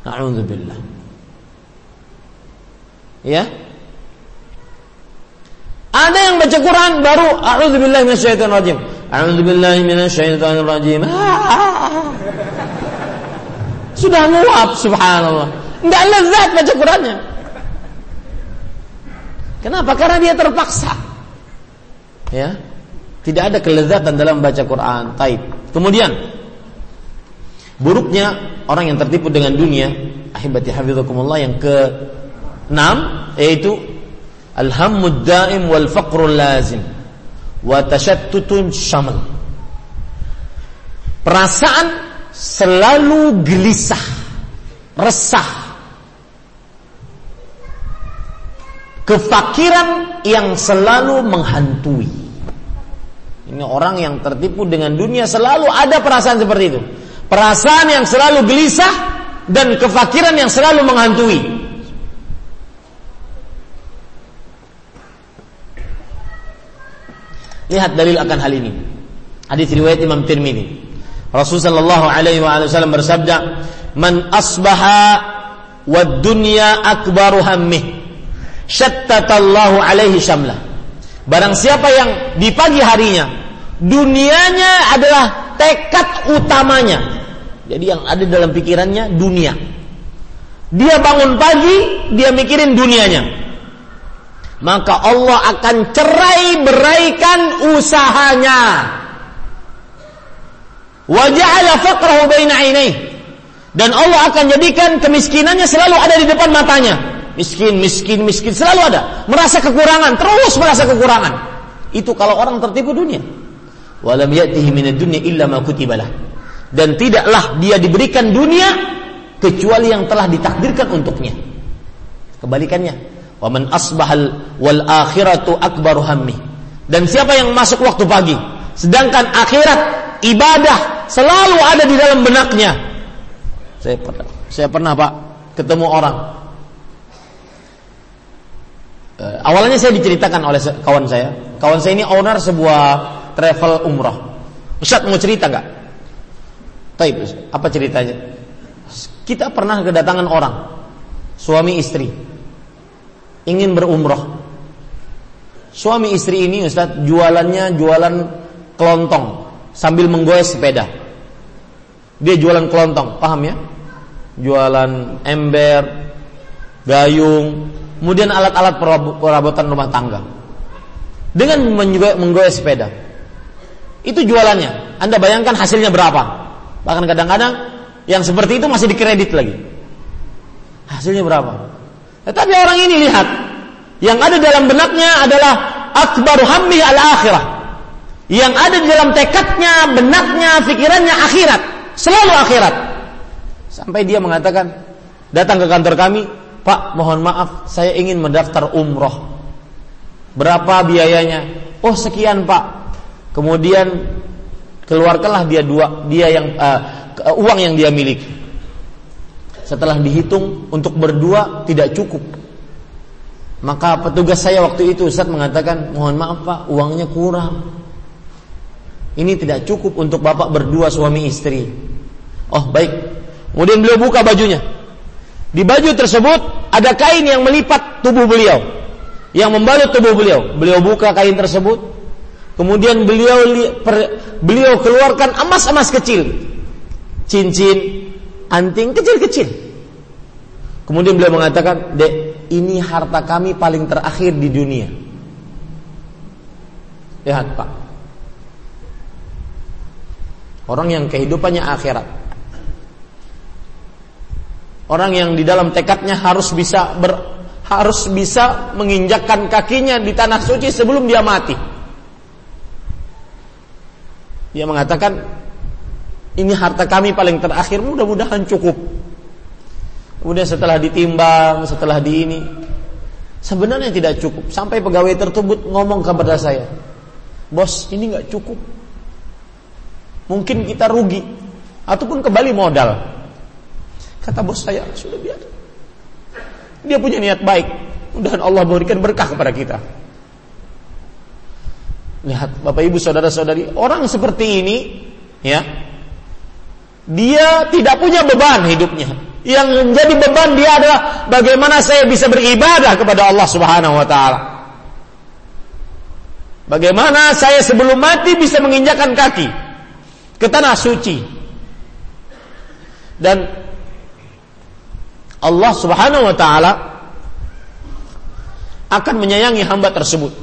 A'udzubillah. Ya. Ada yang baca Quran baru a'udzubillahi minasyaitonirrajim. A'udzubillahi minasyaitonirrajim. Sudah nguap, subhanallah. Enggak lezat baca Qurannya. Kenapa? Karena dia terpaksa. Ya. Tidak ada kelezatan dalam baca Quran. Taib. Kemudian buruknya orang yang tertipu dengan dunia, ahibati hafizakumullah, yang ke-6 yaitu al-hammud daim wal faqrul lazim wa tashattutun syamal. Perasaan selalu gelisah, resah, kefakiran yang selalu menghantui. Ini orang yang tertipu dengan dunia selalu ada perasaan seperti itu. Perasaan yang selalu gelisah dan kefakiran yang selalu menghantui. Lihat dalil akan hal ini. Hadis riwayat Imam Tirmidzi. Rasulullah sallallahu alaihi wasallam bersabda, "Man asbaha wad dunya akbaru hammih, shattatallahu alaihi syamlah." Barang siapa yang di pagi harinya dunianya adalah tekad utamanya. Jadi yang ada dalam pikirannya dunia. Dia bangun pagi, dia mikirin dunianya. Maka Allah akan cerai-beraikan usahanya. Wa ja'ala faqrahu baina 'ainaihi. Dan Allah akan jadikan kemiskinannya selalu ada di depan matanya. Miskin selalu ada. Merasa kekurangan, terus merasa kekurangan. Itu kalau orang tertipu dunia. Walam ya'tihi minad dunya illa ma kutiba lah. Dan tidaklah dia diberikan dunia kecuali yang telah ditakdirkan untuknya. Kebalikannya, wa man asbahal wal akhiratu akbaru hammi. Dan siapa yang masuk waktu pagi sedangkan akhirat, ibadah selalu ada di dalam benaknya. Saya pernah Pak ketemu orang. Awalnya saya diceritakan oleh kawan saya. Kawan saya ini owner sebuah travel umrah. Ustaz mau cerita enggak? Taib, apa ceritanya? Kita pernah kedatangan orang, suami istri ingin berumrah. Suami istri ini Ustaz jualannya jualan kelontong sambil menggoes sepeda. Dia jualan kelontong, paham ya? Jualan ember, gayung, kemudian alat-alat perabotan rumah tangga. Dengan menggoes sepeda. Itu jualannya. Anda bayangkan hasilnya berapa? Bahkan kadang-kadang yang seperti itu masih dikredit lagi. Hasilnya berapa? Tetapi orang ini lihat, yang ada dalam benaknya adalah akbaru hammi al-akhirah. Yang ada di dalam tekadnya, benaknya, pikirannya akhirat, selalu akhirat. Sampai dia mengatakan, datang ke kantor kami, "Pak, mohon maaf, saya ingin mendaftar umroh. Berapa biayanya?" "Oh, sekian, Pak." Kemudian keluarkanlah uang yang dia miliki. Setelah dihitung untuk berdua tidak cukup. Maka petugas saya waktu itu Ustaz mengatakan, "Mohon maaf Pak, uangnya kurang. Ini tidak cukup untuk Bapak berdua suami istri." "Oh, baik." Kemudian beliau buka bajunya. Di baju tersebut ada kain yang melipat tubuh beliau, yang membalut tubuh beliau. Beliau buka kain tersebut. Kemudian beliau keluarkan emas-emas kecil, cincin, anting kecil-kecil. Kemudian beliau mengatakan, "Dek, ini harta kami paling terakhir di dunia." Lihat Pak, orang yang kehidupannya akhirat, orang yang di dalam tekadnya harus bisa menginjakkan kakinya di tanah suci sebelum dia mati. Dia mengatakan, "Ini harta kami paling terakhir, mudah-mudahan cukup." Kemudian setelah ditimbang, setelah ini, sebenarnya tidak cukup. Sampai pegawai tersebut ngomong kepada saya, "Bos, ini gak cukup. Mungkin kita rugi ataupun kembali modal." Kata bos saya, "Sudah biar. Dia punya niat baik. Mudah-mudahan Allah memberikan berkah kepada kita." Lihat Bapak Ibu saudara-saudari, orang seperti ini ya, dia tidak punya beban hidupnya. Yang menjadi beban dia adalah bagaimana saya bisa beribadah kepada Allah Subhanahu wa taala. Bagaimana saya sebelum mati bisa menginjakkan kaki ke tanah suci? Dan Allah Subhanahu wa taala akan menyayangi hamba tersebut.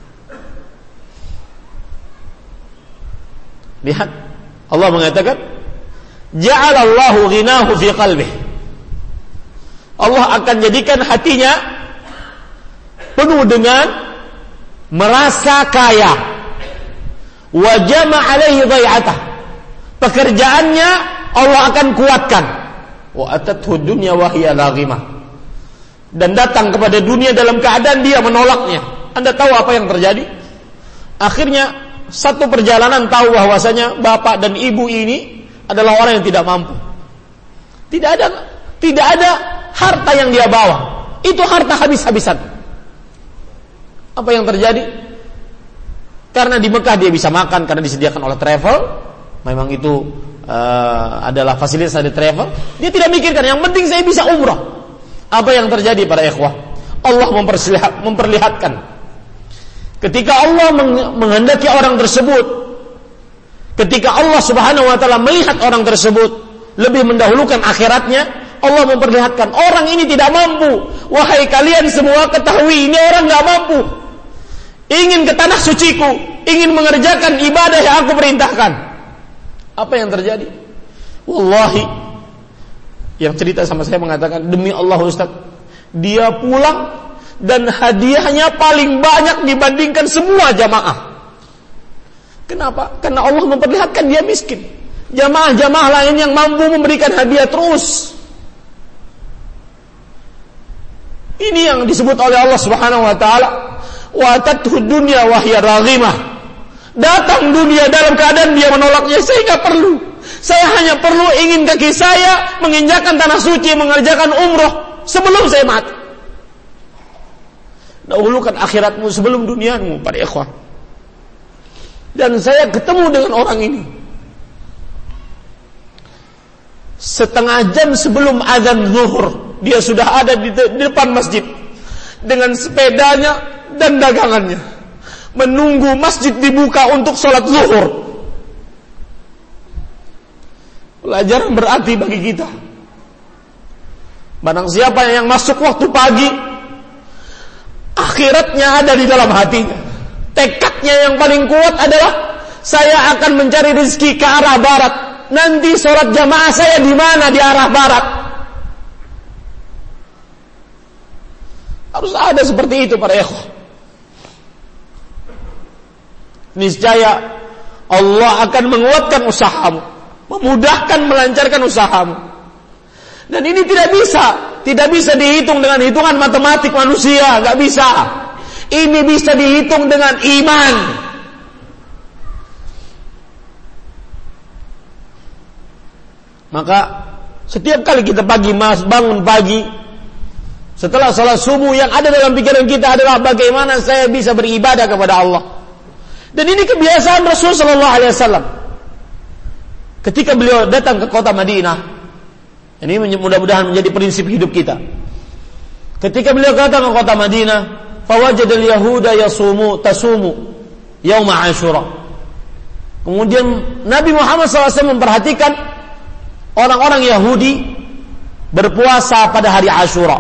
Lihat, Allah mengatakan, ja'alallahu ghinahu fi qalbihi. Allah akan jadikan hatinya penuh dengan merasa kaya. Wa jama' alaihi dhai'atah. Pekerjaannya Allah akan kuatkan. Wa atathu dunya wa hiya laghimah. Dan datang kepada dunia dalam keadaan dia menolaknya. Anda tahu apa yang terjadi? Akhirnya satu perjalanan tahu bahwasanya bapak dan ibu ini adalah orang yang tidak mampu. Tidak ada harta yang dia bawa. Itu harta habis-habisan. Apa yang terjadi? Karena di Mekah dia bisa makan karena disediakan oleh travel. Memang itu adalah fasilitas dari travel. Dia tidak mikirkan, yang penting saya bisa umrah. Apa yang terjadi para ikhwah? Allah memperlihatkan. Ketika Allah menghendaki orang tersebut, ketika Allah Subhanahu wa taala melihat orang tersebut lebih mendahulukan akhiratnya, Allah memperlihatkan orang ini tidak mampu. Wahai kalian semua ketahui, ini orang enggak mampu. Ingin ke tanah suciku, ingin mengerjakan ibadah yang aku perintahkan. Apa yang terjadi? Wallahi, yang cerita sama saya mengatakan, demi Allah Ustaz, dia pulang dan hadiahnya paling banyak dibandingkan semua jamaah. Kenapa? Karena Allah memperlihatkan dia miskin. Jamaah-jamaah lain yang mampu memberikan hadiah terus. Ini yang disebut oleh Allah Subhanahu wa taala, wa tathu dunya wa hiya raghimah. Datang dunia dalam keadaan dia menolaknya. Saya enggak perlu. Saya hanya perlu ingin kaki saya menginjakkan tanah suci, mengerjakan umrah sebelum saya mati. Dahulukan akhiratmu sebelum duniamu, para ikhwah. Dan saya ketemu dengan orang ini setengah jam sebelum azan zuhur. Dia sudah ada di depan masjid dengan sepedanya dan dagangannya, menunggu masjid dibuka untuk sholat zuhur. Pelajaran berarti bagi kita. Barang siapa yang masuk waktu pagi, akhiratnya ada di dalam hatinya. Tekadnya yang paling kuat adalah saya akan mencari rezeki ke arah barat. Nanti sholat jamaah saya di mana? Di arah barat. Harus ada seperti itu para ikhwah. Niscaya Allah akan menguatkan usahamu, memudahkan, melancarkan usahamu. Dan ini tidak bisa dihitung dengan hitungan matematik manusia, enggak bisa. Ini bisa dihitung dengan iman. Maka setiap kali kita bangun pagi, setelah salat subuh, yang ada dalam pikiran kita adalah bagaimana saya bisa beribadah kepada Allah. Dan ini kebiasaan Rasul sallallahu alaihi wasallam. Ketika beliau datang ke kota Madinah, ini mudah-mudahan menjadi prinsip hidup kita. Ketika beliau datang ke kota Madinah, fawajadal yahuda tasumu yauma Asyura. Kemudian Nabi Muhammad SAW memperhatikan orang-orang Yahudi berpuasa pada hari Asyura.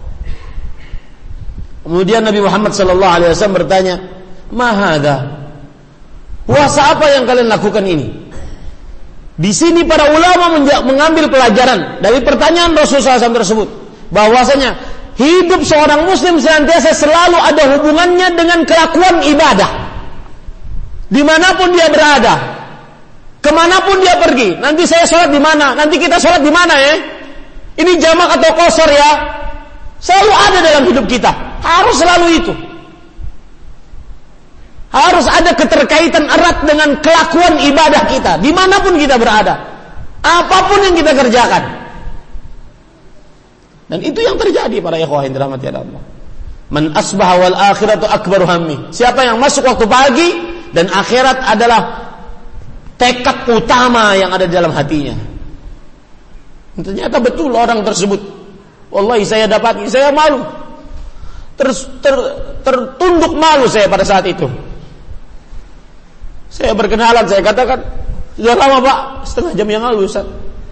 Kemudian Nabi Muhammad SAW bertanya, "Ma hadza?" Puasa apa yang kalian lakukan ini? Di sini para ulama mengambil pelajaran dari pertanyaan Rasulullah SAW tersebut, bahwasanya hidup seorang muslim senantiasa selalu ada hubungannya dengan kelakuan ibadah. Dimanapun dia berada, kemanapun dia pergi. Nanti saya sholat di mana? Nanti kita sholat di mana ya? Ini jamak atau qasar ya? Selalu ada dalam hidup kita. Harus selalu itu. Harus ada keterkaitan erat dengan kelakuan ibadah kita, dimanapun kita berada, apapun yang kita kerjakan. Dan itu yang terjadi para ikhwah yang dirahmati Allah. Man asbaha wal akhiratu akbaru hammi. Siapa yang masuk waktu pagi dan akhirat adalah tekad utama yang ada di dalam hatinya. Dan ternyata betul orang tersebut. Wallahi saya dapati, saya malu. Tertunduk malu saya pada saat itu. Saya berkenalan, saya katakan, sudah lama Pak, setengah jam yang lalu Ustaz.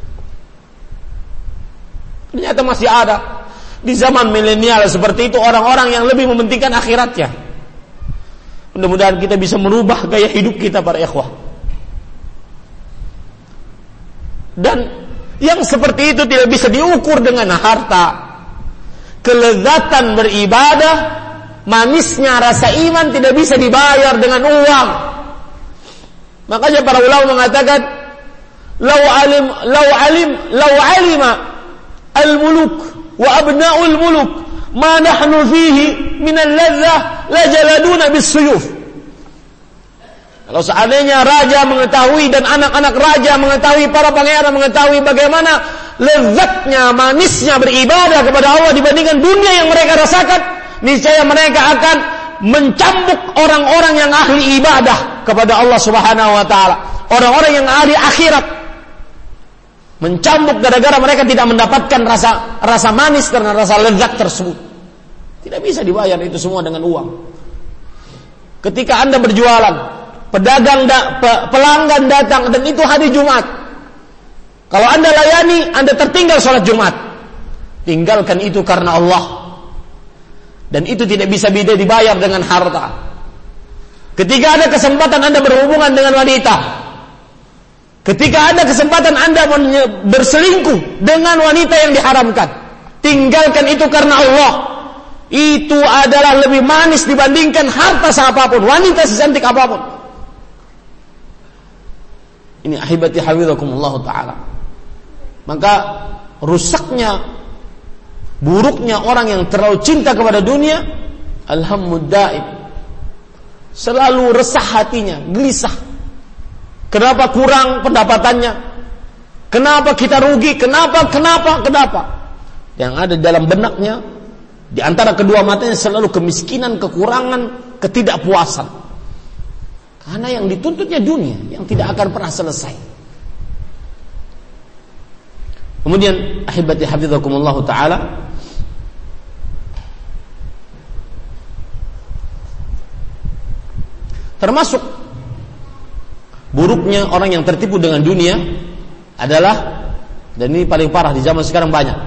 Ternyata masih ada di zaman milenial seperti itu orang-orang yang lebih mementingkan akhiratnya. Mudah-mudahan kita bisa merubah gaya hidup kita para ikhwah. Dan yang seperti itu tidak bisa diukur dengan harta. Kelezatan beribadah, manisnya rasa iman tidak bisa dibayar dengan uang. Makanya para ulama mengatakan, lau alima al-muluk wa abna'ul muluk ma nahnu fihi min al-ladzah la jaladuna bis-suyuf. Kalau seandainya raja mengetahui dan anak-anak raja mengetahui, para pangeran mengetahui bagaimana lezatnya, manisnya beribadah kepada Allah dibandingkan dunia yang mereka rasakan, niscaya mereka akan mencambuk orang-orang yang ahli ibadah kepada Allah Subhanahu wa taala, orang-orang yang ahli akhirat. Mencambuk gara-gara mereka tidak mendapatkan rasa manis karena rasa lezat tersebut. Tidak bisa dibayar itu semua dengan uang. Ketika Anda berjualan, pelanggan datang dan itu hari Jumat. Kalau Anda layani, Anda tertinggal sholat Jumat. Tinggalkan itu karena Allah. Dan itu tidak bisa dibayar dengan harta. Ketika ada kesempatan Anda berhubungan dengan wanita, ketika ada kesempatan Anda berselingkuh dengan wanita yang diharamkan, tinggalkan itu karena Allah. Itu adalah lebih manis dibandingkan harta seapapun, wanita secantik apapun. Ini ahibati hafizakumullah ta'ala. Maka rusaknya, buruknya orang yang terlalu cinta kepada dunia, alhamdulillah, selalu resah hatinya, gelisah. Kenapa kurang pendapatannya? Kenapa kita rugi? Kenapa? Yang ada dalam benaknya, di antara kedua matanya selalu kemiskinan, kekurangan, ketidakpuasan. Karena yang dituntutnya dunia, yang tidak akan pernah selesai. Kemudian ahibati hafizakumullah ta'ala, termasuk buruknya orang yang tertipu dengan dunia adalah, dan ini paling parah di zaman sekarang banyak,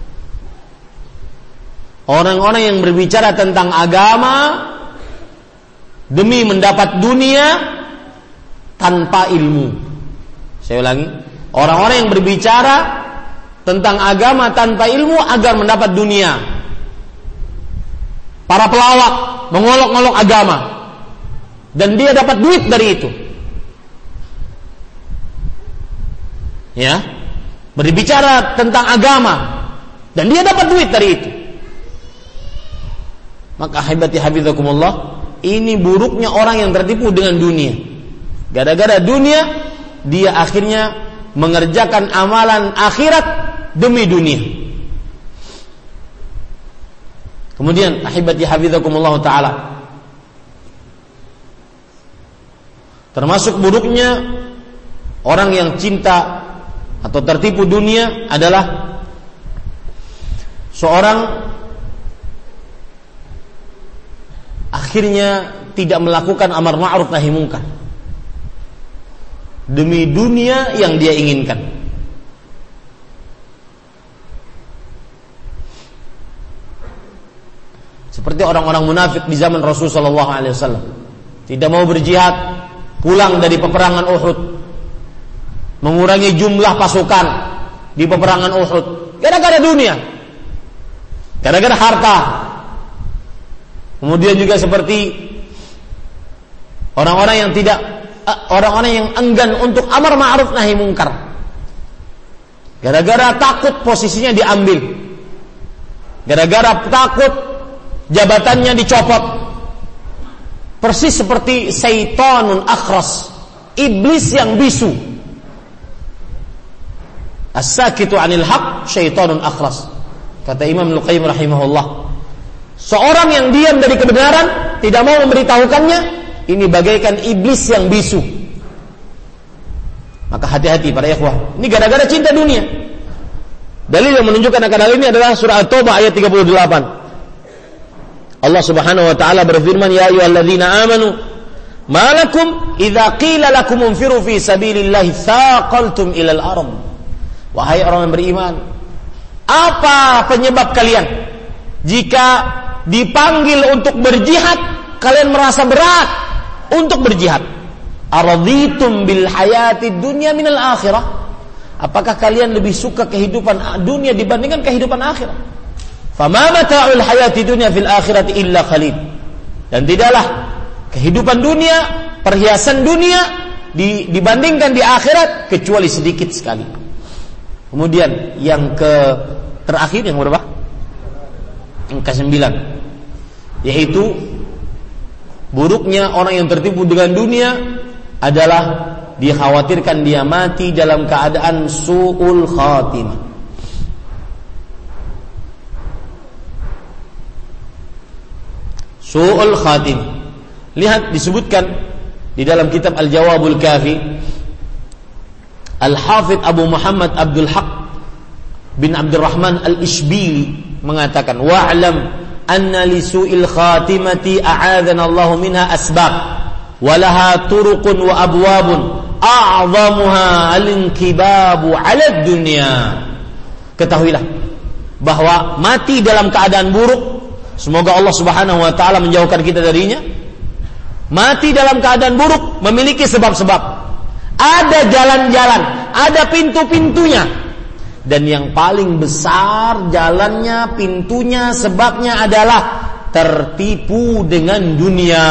orang-orang yang berbicara tentang agama demi mendapat dunia tanpa ilmu. Saya ulangi, orang-orang yang berbicara tentang agama tanpa ilmu agar mendapat dunia. Para pelawak mengolok-olok agama dan dia dapat duit dari itu. Ya, berbicara tentang agama dan dia dapat duit dari itu. Maka habibati hafizakumullah, ini buruknya orang yang tertipu dengan dunia. Gara-gara dunia, dia akhirnya mengerjakan amalan akhirat demi dunia. Kemudian ahibati hafizakumullah ta'ala, termasuk buruknya orang yang cinta atau tertipu dunia adalah seorang akhirnya tidak melakukan amar ma'ruf nahi munkar demi dunia yang dia inginkan. Seperti orang-orang munafik di zaman Rasulullah SAW, tidak mau berjihad, pulang dari peperangan Uhud, mengurangi jumlah pasukan di peperangan Uhud gara-gara dunia, gara-gara harta. Kemudian juga seperti orang-orang yang enggan untuk amar ma'ruf nahi munkar, gara-gara takut posisinya diambil, gara-gara takut jabatannya dicopot. Persis seperti syaitanun akhras, iblis yang bisu. As-sakitu 'anil haq syaitanun akhras, kata Imam Al-Qayyim rahimahullah. Seorang yang diam dari kebenaran, tidak mau memberitahukannya, ini bagaikan iblis yang bisu. Maka hati-hati para ikhwah, ini gara-gara cinta dunia. Dalil yang menunjukkan akan hal ini adalah surah At-Taubah ayat 38. Allah Subhanahu wa taala berfirman, ya ayyuhalladzina amanu malakum idza qila lakum unfiru fi sabilillahi thaqaltum ilal ardh. Wahai orang yang beriman, apa penyebab kalian jika dipanggil untuk berjihad kalian merasa berat untuk berjihad? Araditum bil hayatid dunya minal akhirah? Apakah kalian lebih suka kehidupan dunia dibandingkan kehidupan akhirat? Fama mata'ul hayatid dunya fil akhirati illa qalil. Dan tidaklah kehidupan dunia, perhiasan dunia dibandingkan di akhirat kecuali sedikit sekali. Kemudian yang terakhir yang berapa? Yang ke-9, yaitu buruknya orang yang tertipu dengan dunia adalah dikhawatirkan dia mati dalam keadaan su'ul khatimah. Su'ul khatimah. Lihat disebutkan di dalam kitab Al-Jawabul Kafi, Al-Hafidh Abu Muhammad Abdul Haq bin Abdurrahman Al-Ishbili mengatakan, wa'lam anna li su'il khatimati a'adzana Allahu minha asbab wa laha turuqun wa abwabun a'zamuha al-inkibabu 'ala dunya. Ketahuilah bahwa mati dalam keadaan buruk, semoga Allah Subhanahu wa taala menjauhkan kita darinya. Mati dalam keadaan buruk memiliki sebab-sebab. Ada jalan-jalan, ada pintu-pintunya. Dan yang paling besar jalannya, pintunya, sebabnya adalah tertipu dengan dunia.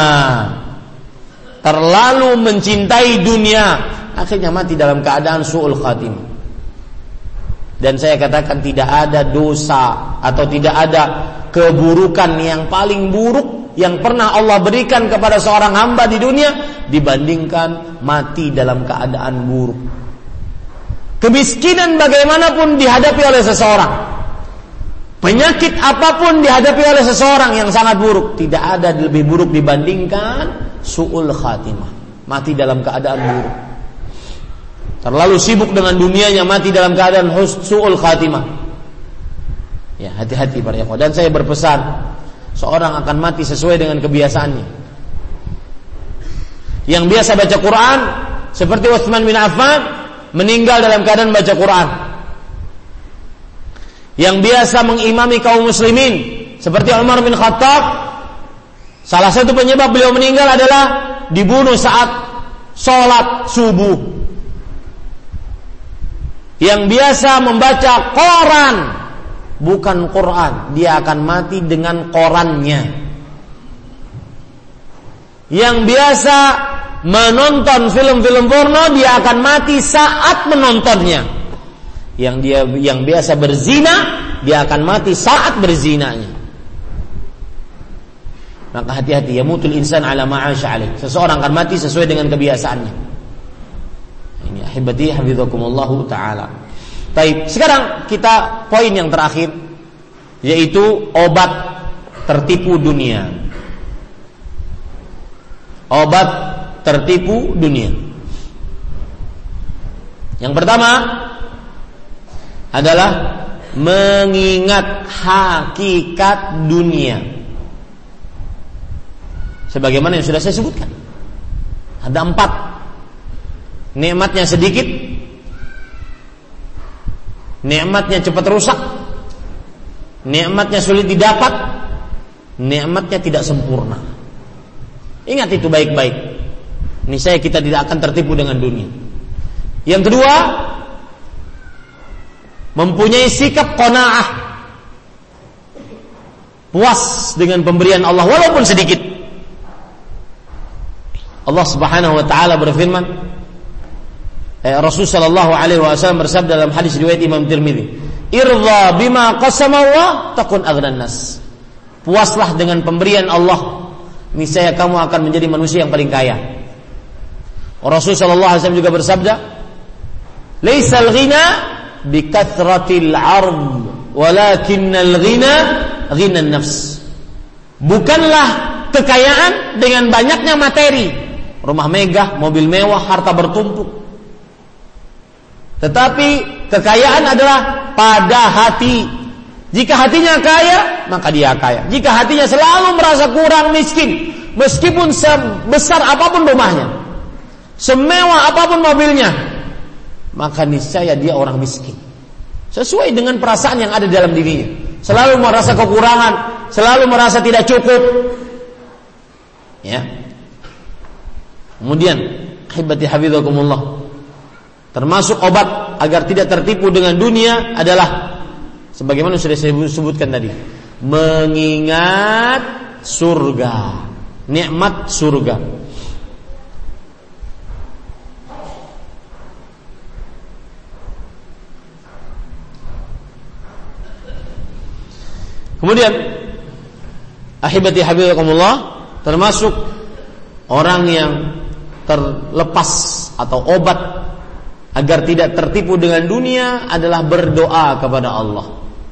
Terlalu mencintai dunia, akhirnya mati dalam keadaan su'ul khatimah. Dan saya katakan tidak ada dosa atau tidak ada keburukan yang paling buruk yang pernah Allah berikan kepada seorang hamba di dunia dibandingkan mati dalam keadaan buruk. Kemiskinan bagaimanapun dihadapi oleh seseorang, penyakit apapun dihadapi oleh seseorang yang sangat buruk, tidak ada lebih buruk dibandingkan su'ul khatimah, mati dalam keadaan buruk. Terlalu sibuk dengan dunianya, mati dalam keadaan su'ul khatimah. Ya, hati-hati para ikhwan. Dan saya berpesan, seorang akan mati sesuai dengan kebiasaannya. Yang biasa baca Quran seperti Utsman bin Affan meninggal dalam keadaan baca Quran. Yang biasa mengimami kaum muslimin seperti Umar bin Khattab, salah satu penyebab beliau meninggal adalah dibunuh saat sholat subuh. Yang biasa membaca Quran, bukan Quran, dia akan mati dengan korannya. Yang biasa menonton film-film porno, dia akan mati saat menontonnya. Yang biasa berzina, dia akan mati saat berzinanya. Maka hati-hati, yamutul insan ala ma'asha alaih. Seseorang akan mati sesuai dengan kebiasaannya. Ini ahibati hafizakumullahu ta'ala. Baik, sekarang kita poin yang terakhir, yaitu obat tertipu dunia. Obat tertipu dunia. Yang pertama adalah mengingat hakikat dunia. Sebagaimana yang sudah saya sebutkan, ada 4. Nikmatnya sedikit, nikmatnya cepat rusak, nikmatnya sulit didapat, nikmatnya tidak sempurna. Ingat itu baik-baik. Niscaya kita tidak akan tertipu dengan dunia. Yang kedua, mempunyai sikap qanaah, puas dengan pemberian Allah walaupun sedikit. Allah Subhanahu wa taala berfirman, Rasul sallallahu alaihi wasallam bersabda dalam hadis riwayat Imam Tirmidzi, "Irdha bima qasama Allah takun aghnan nas." Puaslah dengan pemberian Allah, niscaya kamu akan menjadi manusia yang paling kaya. Rasul sallallahu alaihi wasallam juga bersabda, "Laisal ghina bi kathratil 'ard, walakinnal ghina ghinan nafs." Bukanlah kekayaan dengan banyaknya materi, rumah megah, mobil mewah, harta bertumpuk. Tetapi kekayaan adalah pada hati. Jika hatinya kaya, maka dia kaya. Jika hatinya selalu merasa kurang, miskin, meskipun sebesar apapun rumahnya, semewah apapun mobilnya, maka niscaya dia orang miskin. Sesuai dengan perasaan yang ada dalam dirinya. Selalu merasa kekurangan, selalu merasa tidak cukup. Ya. Kemudian, ahibati hafizakumullah, termasuk obat agar tidak tertipu dengan dunia adalah sebagaimana sudah saya sebutkan tadi, mengingat surga, nikmat surga. Kemudian ahibati habibakumullah, termasuk orang yang terlepas atau obat agar tidak tertipu dengan dunia adalah berdoa kepada Allah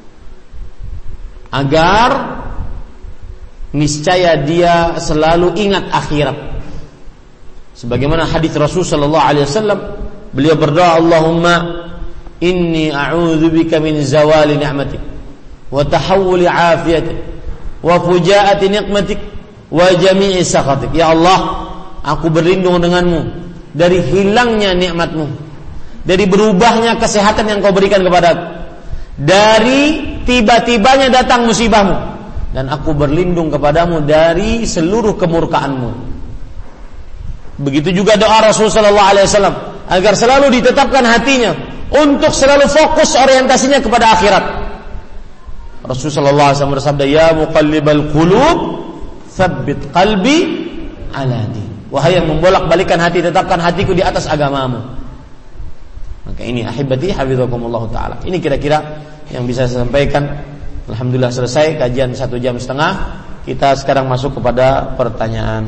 agar niscaya dia selalu ingat akhirat. Sebagaimana hadis Rasul sallallahu alaihi wasallam, beliau berdoa, Allahumma inni a'udzubika min zawali ni'matik wa tahawuli afiyatik wa fujaati nikmatik wa jami'i sakhatik. Ya Allah, aku berlindung denganmu dari hilangnya nikmatmu, dari berubahnya kesehatan yang kau berikan kepadaku, dari tiba-tibanya datang musibahmu, dan aku berlindung kepadamu dari seluruh kemurkaanmu. Begitu juga doa Rasul sallallahu alaihi wasallam agar selalu ditetapkan hatinya untuk selalu fokus orientasinya kepada akhirat. Rasul sallallahu alaihi wasallam bersabda, "Ya muqallibal qulub, tsabbit qalbi ala din." Wahai yang membolak-balikan hati, tetapkan hatiku di atas agamamu. Maka ini ahibati hafizakumullah taala. Ini kira-kira yang bisa saya sampaikan. Alhamdulillah selesai kajian 1 jam setengah. Kita sekarang masuk kepada pertanyaan.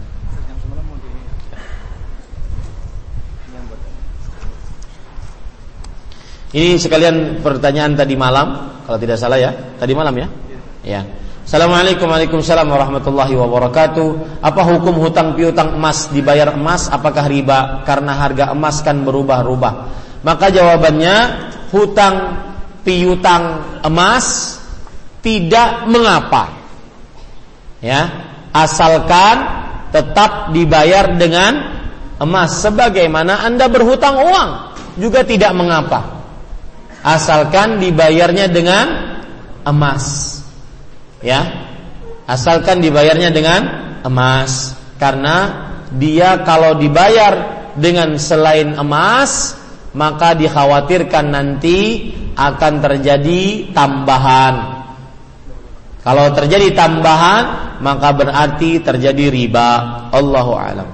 Ini sekalian pertanyaan tadi malam, kalau tidak salah ya, tadi malam ya. Ya. Assalamualaikum Waalaikumsalam warahmatullahi wabarakatuh. Apa hukum hutang piutang emas dibayar emas? Apakah riba? Karena harga emas kan berubah-ubah. Maka jawabannya, hutang piutang emas tidak mengapa. Ya, asalkan tetap dibayar dengan emas. Sebagaimana Anda berhutang uang juga tidak mengapa, asalkan dibayarnya dengan emas. Ya, asalkan dibayarnya dengan emas. Karena dia kalau dibayar dengan selain emas, maka dikhawatirkan nanti akan terjadi tambahan. Kalau terjadi tambahan, maka berarti terjadi riba. Allahu a'lam.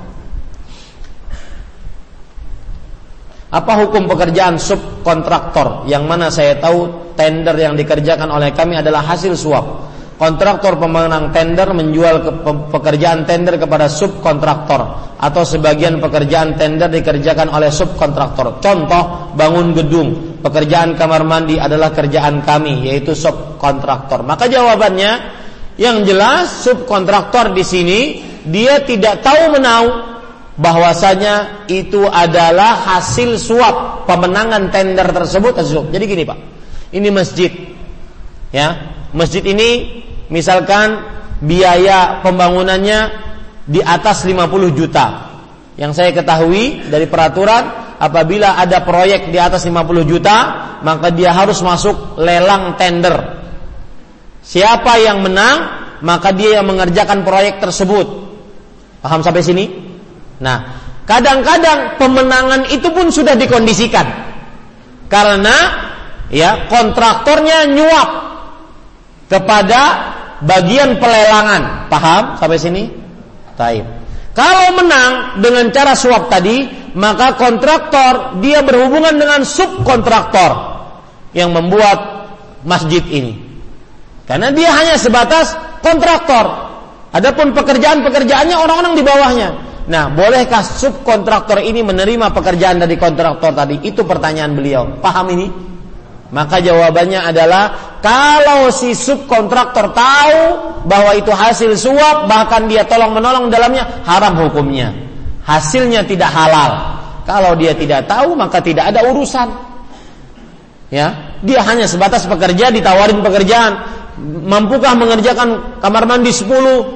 Apa hukum pekerjaan subkontraktor? Yang mana saya tahu tender yang dikerjakan oleh kami adalah hasil suap. Kontraktor pemenang tender menjual pekerjaan tender kepada subkontraktor, atau sebagian pekerjaan tender dikerjakan oleh subkontraktor. Contoh, bangun gedung, pekerjaan kamar mandi adalah kerjaan kami, yaitu subkontraktor. Maka jawabannya, yang jelas subkontraktor di sini dia tidak tahu menahu bahwasanya itu adalah hasil suap pemenangan tender tersebut. Jadi gini Pak, ini masjid, ya, masjid ini misalkan biaya pembangunannya di atas 50 juta. Yang saya ketahui dari peraturan, apabila ada proyek di atas 50 juta, maka dia harus masuk lelang tender. Siapa yang menang, maka dia yang mengerjakan proyek tersebut. Paham sampai sini? Nah, kadang-kadang pemenangan itu pun sudah dikondisikan. Karena ya, kontraktornya nyuap kepada bagian pelelangan. Paham sampai sini? Taib. Kalau menang dengan cara suap tadi, maka kontraktor dia berhubungan dengan subkontraktor yang membuat masjid ini. Karena dia hanya sebatas kontraktor. Adapun pekerjaan-pekerjaannya orang-orang di bawahnya. Nah, bolehkah subkontraktor ini menerima pekerjaan dari kontraktor tadi? Itu pertanyaan beliau. Paham ini? Maka jawabannya adalah, kalau si subkontraktor tahu bahwa itu hasil suap, bahkan dia tolong-menolong dalamnya, haram hukumnya. Hasilnya tidak halal. Kalau dia tidak tahu, maka tidak ada urusan. Ya, dia hanya sebatas pekerja, ditawarin pekerjaan. Mampukah mengerjakan kamar mandi 10?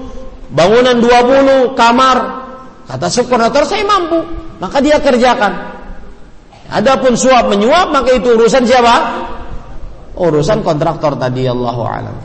bangunan 20 kamar. Kata subkontraktor, saya mampu, maka dia kerjakan. Adapun suap menyuap, maka itu urusan siapa? Urusan kontraktor tadi. Allahu a'lam.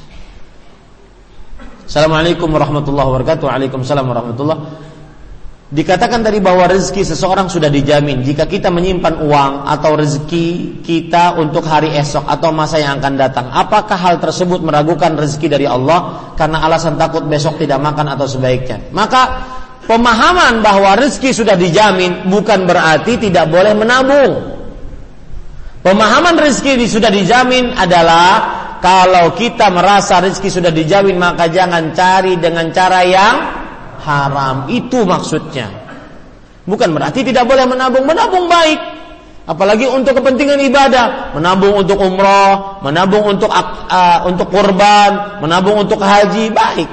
Assalamualaikum warahmatullahi wabarakatuh. Waalaikumsalam warahmatullahi wabarakatuh. Dikatakan tadi bahwa rezeki seseorang sudah dijamin jika kita menyimpan uang atau rezeki kita untuk hari esok atau masa yang akan datang. Apakah hal tersebut meragukan rezeki dari Allah karena alasan takut besok tidak makan atau sebaiknya? Maka pemahaman bahwa rezeki sudah dijamin bukan berarti tidak boleh menabung. Pemahaman rezeki sudah dijamin adalah kalau kita merasa rezeki sudah dijamin, maka jangan cari dengan cara yang haram. Itu maksudnya. Bukan berarti tidak boleh menabung. Menabung baik, apalagi untuk kepentingan ibadah. Menabung untuk umrah, menabung untuk kurban, menabung untuk haji, baik.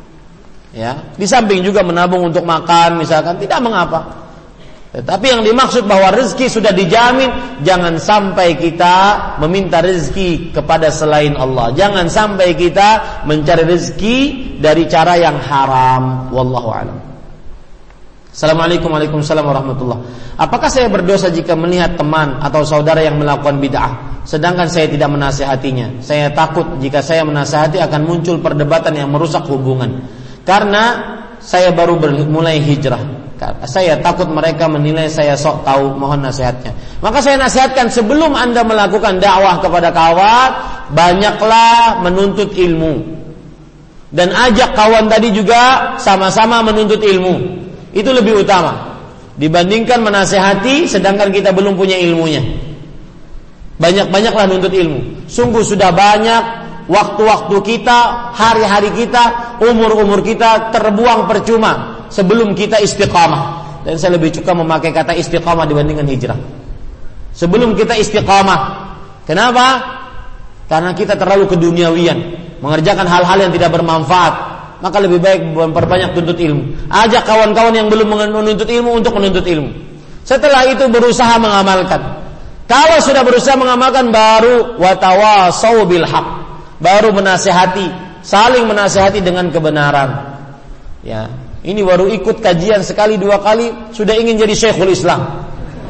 Ya, di samping juga menabung untuk makan misalkan, tidak mengapa. Tetapi yang dimaksud bahwa rezeki sudah dijamin, jangan sampai kita meminta rezeki kepada selain Allah. Jangan sampai kita mencari rezeki dari cara yang haram. Wallahu a'lam. Assalamualaikum warahmatullahi wabarakatuh. Apakah saya berdosa jika melihat teman atau saudara yang melakukan bid'ah, sedangkan saya tidak menasihatinya? Saya takut jika saya menasihati akan muncul perdebatan yang merusak hubungan. Karena saya baru mulai hijrah. Saya takut mereka menilai saya sok tahu, mohon nasihatnya. Maka saya nasihatkan, sebelum Anda melakukan dakwah kepada kawan, banyaklah menuntut ilmu. Dan ajak kawan tadi juga sama-sama menuntut ilmu. Itu lebih utama dibandingkan menasihati sedangkan kita belum punya ilmunya. Banyak-banyaklah nuntut ilmu. Sungguh sudah banyak waktu-waktu kita, hari-hari kita, umur-umur kita terbuang percuma sebelum kita istiqamah. Dan saya lebih suka memakai kata istiqamah dibandingkan hijrah. Sebelum kita istiqamah. Kenapa? Karena kita terlalu keduniawian, mengerjakan hal-hal yang tidak bermanfaat. Maka lebih baik memperbanyak tuntut ilmu. Ajak kawan-kawan yang belum menuntut ilmu untuk menuntut ilmu. Setelah itu berusaha mengamalkan. Kalau sudah berusaha mengamalkan, baru watawasau bil haq, baru menasihati, saling menasihati dengan kebenaran. Ya, ini baru ikut kajian sekali dua kali sudah ingin jadi Syekhul Islam.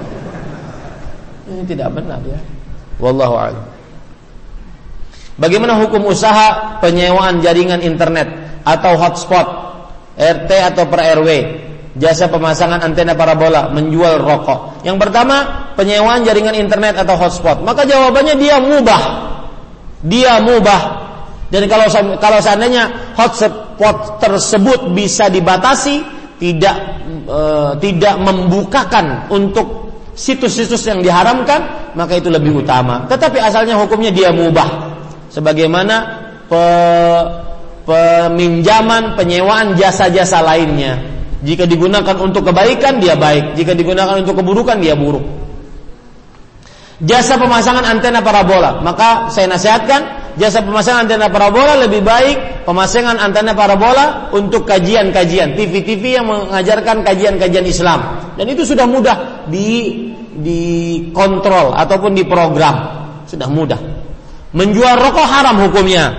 Ini tidak benar ya. Wallahu a'lam. Bagaimana hukum usaha penyewaan jaringan internet atau hotspot RT atau per RW, jasa pemasangan antena parabola, menjual rokok? Yang pertama, penyewaan jaringan internet atau hotspot, maka jawabannya dia mubah. Dia mubah. Dan kalau seandainya hotspot tersebut bisa dibatasi, tidak membukakan untuk situs-situs yang diharamkan, maka itu lebih utama. Tetapi asalnya hukumnya dia mubah. Sebagaimana peminjaman, penyewaan jasa-jasa lainnya. Jika digunakan untuk kebaikan, dia baik. Jika digunakan untuk keburukan, dia buruk. Jasa pemasangan antena parabola, maka saya nasihatkan, jasa pemasangan antena parabola lebih baik pemasangan antena parabola untuk kajian-kajian, TV-TV yang mengajarkan kajian-kajian Islam. Dan itu sudah mudah dikontrol ataupun diprogram. Sudah mudah. Menjual rokok haram hukumnya.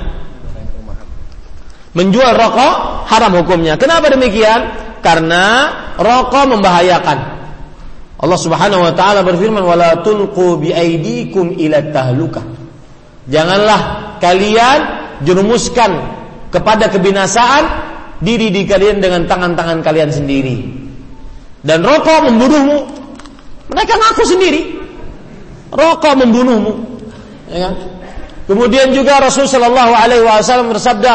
Menjual rokok haram hukumnya. Kenapa demikian? Karena rokok membahayakan. Allah Subhanahu wa taala berfirman, "Wala tulqu biaidikum ila tahlukah." Janganlah kalian jerumuskan kepada kebinasaan diri kalian dengan tangan-tangan kalian sendiri. Dan rokok membunuhmu. Mereka ngaku sendiri. Rokok membunuhmu. Ya kan? Kemudian juga Rasulullah sallallahu alaihi wasallam bersabda,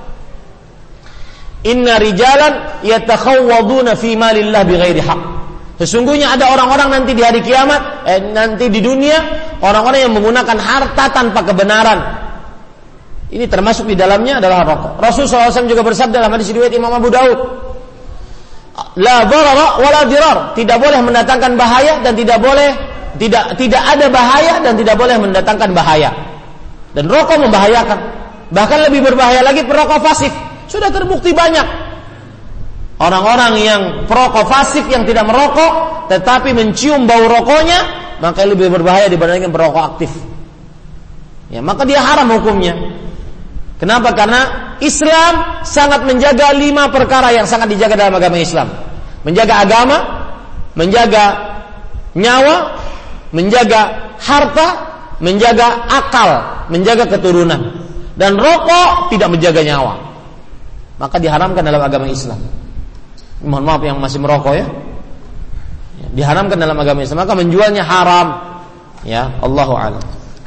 "Inna rijalan yatakhawwaduna fi malillah bighairi haqq." Sesungguhnya ada orang-orang nanti di hari kiamat, nanti di dunia, orang-orang yang menggunakan harta tanpa kebenaran. Ini termasuk di dalamnya adalah rokok. Rasulullah SAW juga bersabda dalam hadis riwayat Imam Abu Daud, "La darara wa la dirar." Tidak boleh mendatangkan bahaya dan tidak ada bahaya dan tidak boleh mendatangkan bahaya. Dan rokok membahayakan. Bahkan lebih berbahaya lagi perokok pasif. Sudah terbukti banyak orang-orang yang perokok pasif yang tidak merokok tetapi mencium bau rokoknya, maka lebih berbahaya dibandingkan perokok aktif. Ya, maka dia haram hukumnya. Kenapa? Karena Islam sangat menjaga 5 perkara yang sangat dijaga dalam agama Islam. Menjaga agama, menjaga nyawa, menjaga harta, menjaga akal, menjaga keturunan. Dan rokok tidak menjaga nyawa. Maka diharamkan dalam agama Islam. Mohon maaf yang masih merokok ya. Diharamkan dalam agama Islam. Maka menjualnya haram. Ya, Allahu a'lam.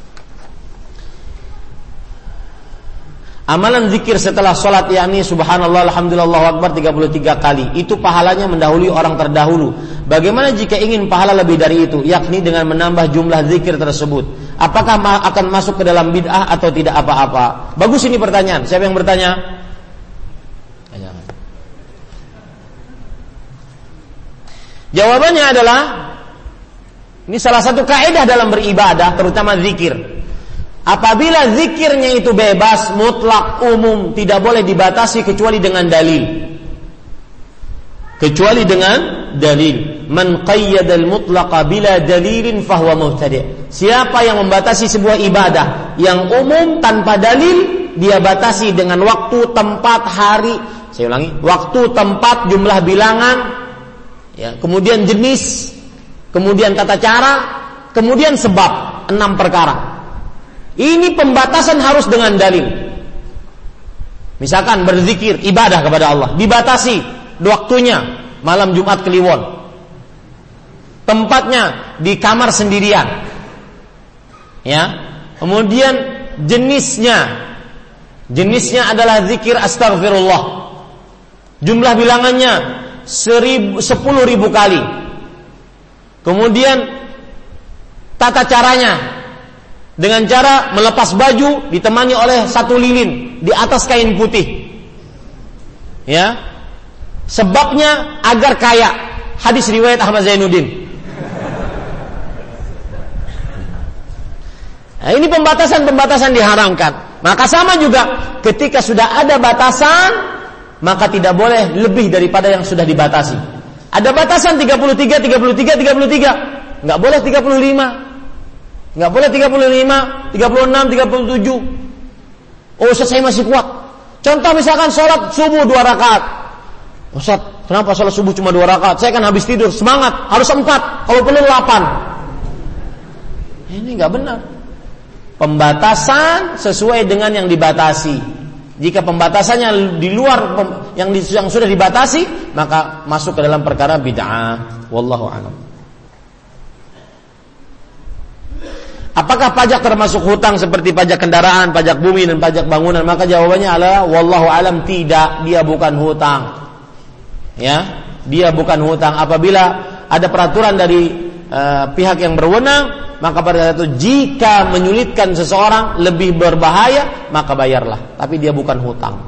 Amalan zikir setelah sholat yakni subhanallah, alhamdulillah, Allahu akbar 33 kali. Itu pahalanya mendahului orang terdahulu. Bagaimana jika ingin pahala lebih dari itu? Yakni dengan menambah jumlah zikir tersebut. Apakah akan masuk ke dalam bid'ah atau tidak apa-apa? Bagus ini pertanyaan. Siapa yang bertanya? Jawabannya adalah, ini salah satu kaidah dalam beribadah, terutama zikir. Apabila zikirnya itu bebas, mutlak, umum, tidak boleh dibatasi kecuali dengan dalil. Kecuali dengan dalil. Man qayyadal mutlaqa bila dalilin fahuwa mubtadi'. Siapa yang membatasi sebuah ibadah yang umum tanpa dalil, dia batasi dengan waktu, tempat, hari. Saya ulangi, waktu, tempat, jumlah bilangan, ya, kemudian jenis, kemudian tata cara, kemudian sebab. 6 perkara. Ini pembatasan harus dengan dalil. Misalkan berzikir, ibadah kepada Allah, dibatasi waktunya malam Jumat Kliwon, tempatnya di kamar sendirian, ya. Kemudian jenisnya adalah zikir astaghfirullah. Jumlah bilangannya 10.000 kali. Kemudian tata caranya dengan cara melepas baju ditemani oleh 1 lilin di atas kain putih. Ya. Sebabnya agar kaya. Hadis riwayat Ahmad Zainuddin. Nah, ini pembatasan diharamkan. Maka sama juga ketika sudah ada batasan, maka tidak boleh lebih daripada yang sudah dibatasi. Ada batasan 33, enggak boleh 35. Enggak boleh 35, 36, 37. Oh, Ustaz, saya masih kuat. Contoh misalkan sholat subuh 2 rakaat. Ustaz, kenapa sholat subuh cuma 2 rakaat? Saya kan habis tidur, semangat, harus 4, kalau perlu 8. Ini enggak benar. Pembatasan sesuai dengan yang dibatasi. Jika pembatasannya di luar yang sudah dibatasi, maka masuk ke dalam perkara bid'ah. Wallahu a'lam. Apakah pajak termasuk hutang seperti pajak kendaraan, pajak bumi, dan pajak bangunan? Maka jawabannya adalah wallahu alam, tidak, dia bukan hutang. Ya, dia bukan hutang. Apabila ada peraturan dari pihak yang berwenang, maka pada saat itu jika menyulitkan seseorang lebih berbahaya, maka bayarlah. Tapi dia bukan hutang.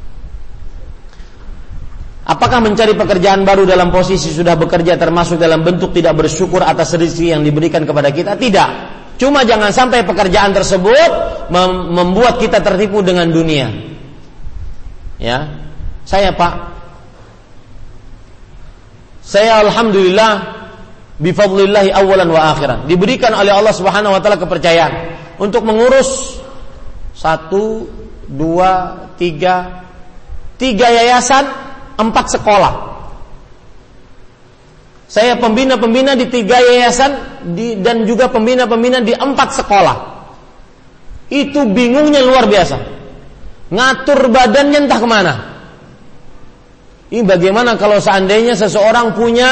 Apakah mencari pekerjaan baru dalam posisi sudah bekerja termasuk dalam bentuk tidak bersyukur atas rezeki yang diberikan kepada kita? Tidak. Cuma jangan sampai pekerjaan tersebut membuat kita tertipu dengan dunia. Ya, saya alhamdulillah bifadlillahi awalan wa akhiran, diberikan oleh Allah Subhanahu wa taala kepercayaan untuk mengurus 1, 2, 3 yayasan, 4 sekolah. Saya pembina-pembina di 3 yayasan dan juga pembina-pembina di 4 sekolah. Itu bingungnya luar biasa. Ngatur badannya entah kemana. Ini bagaimana kalau seandainya seseorang punya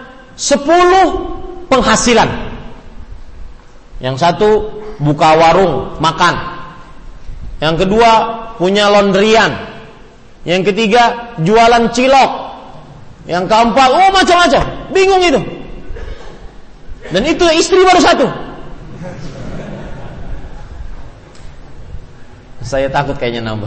10 penghasilan. Yang satu buka warung makan. Yang kedua punya laundryan. Yang ketiga jualan cilok. Yang keempat, macam-macam. Bingung itu. Dan itu istri baru 1. Saya takut kayaknya nambah.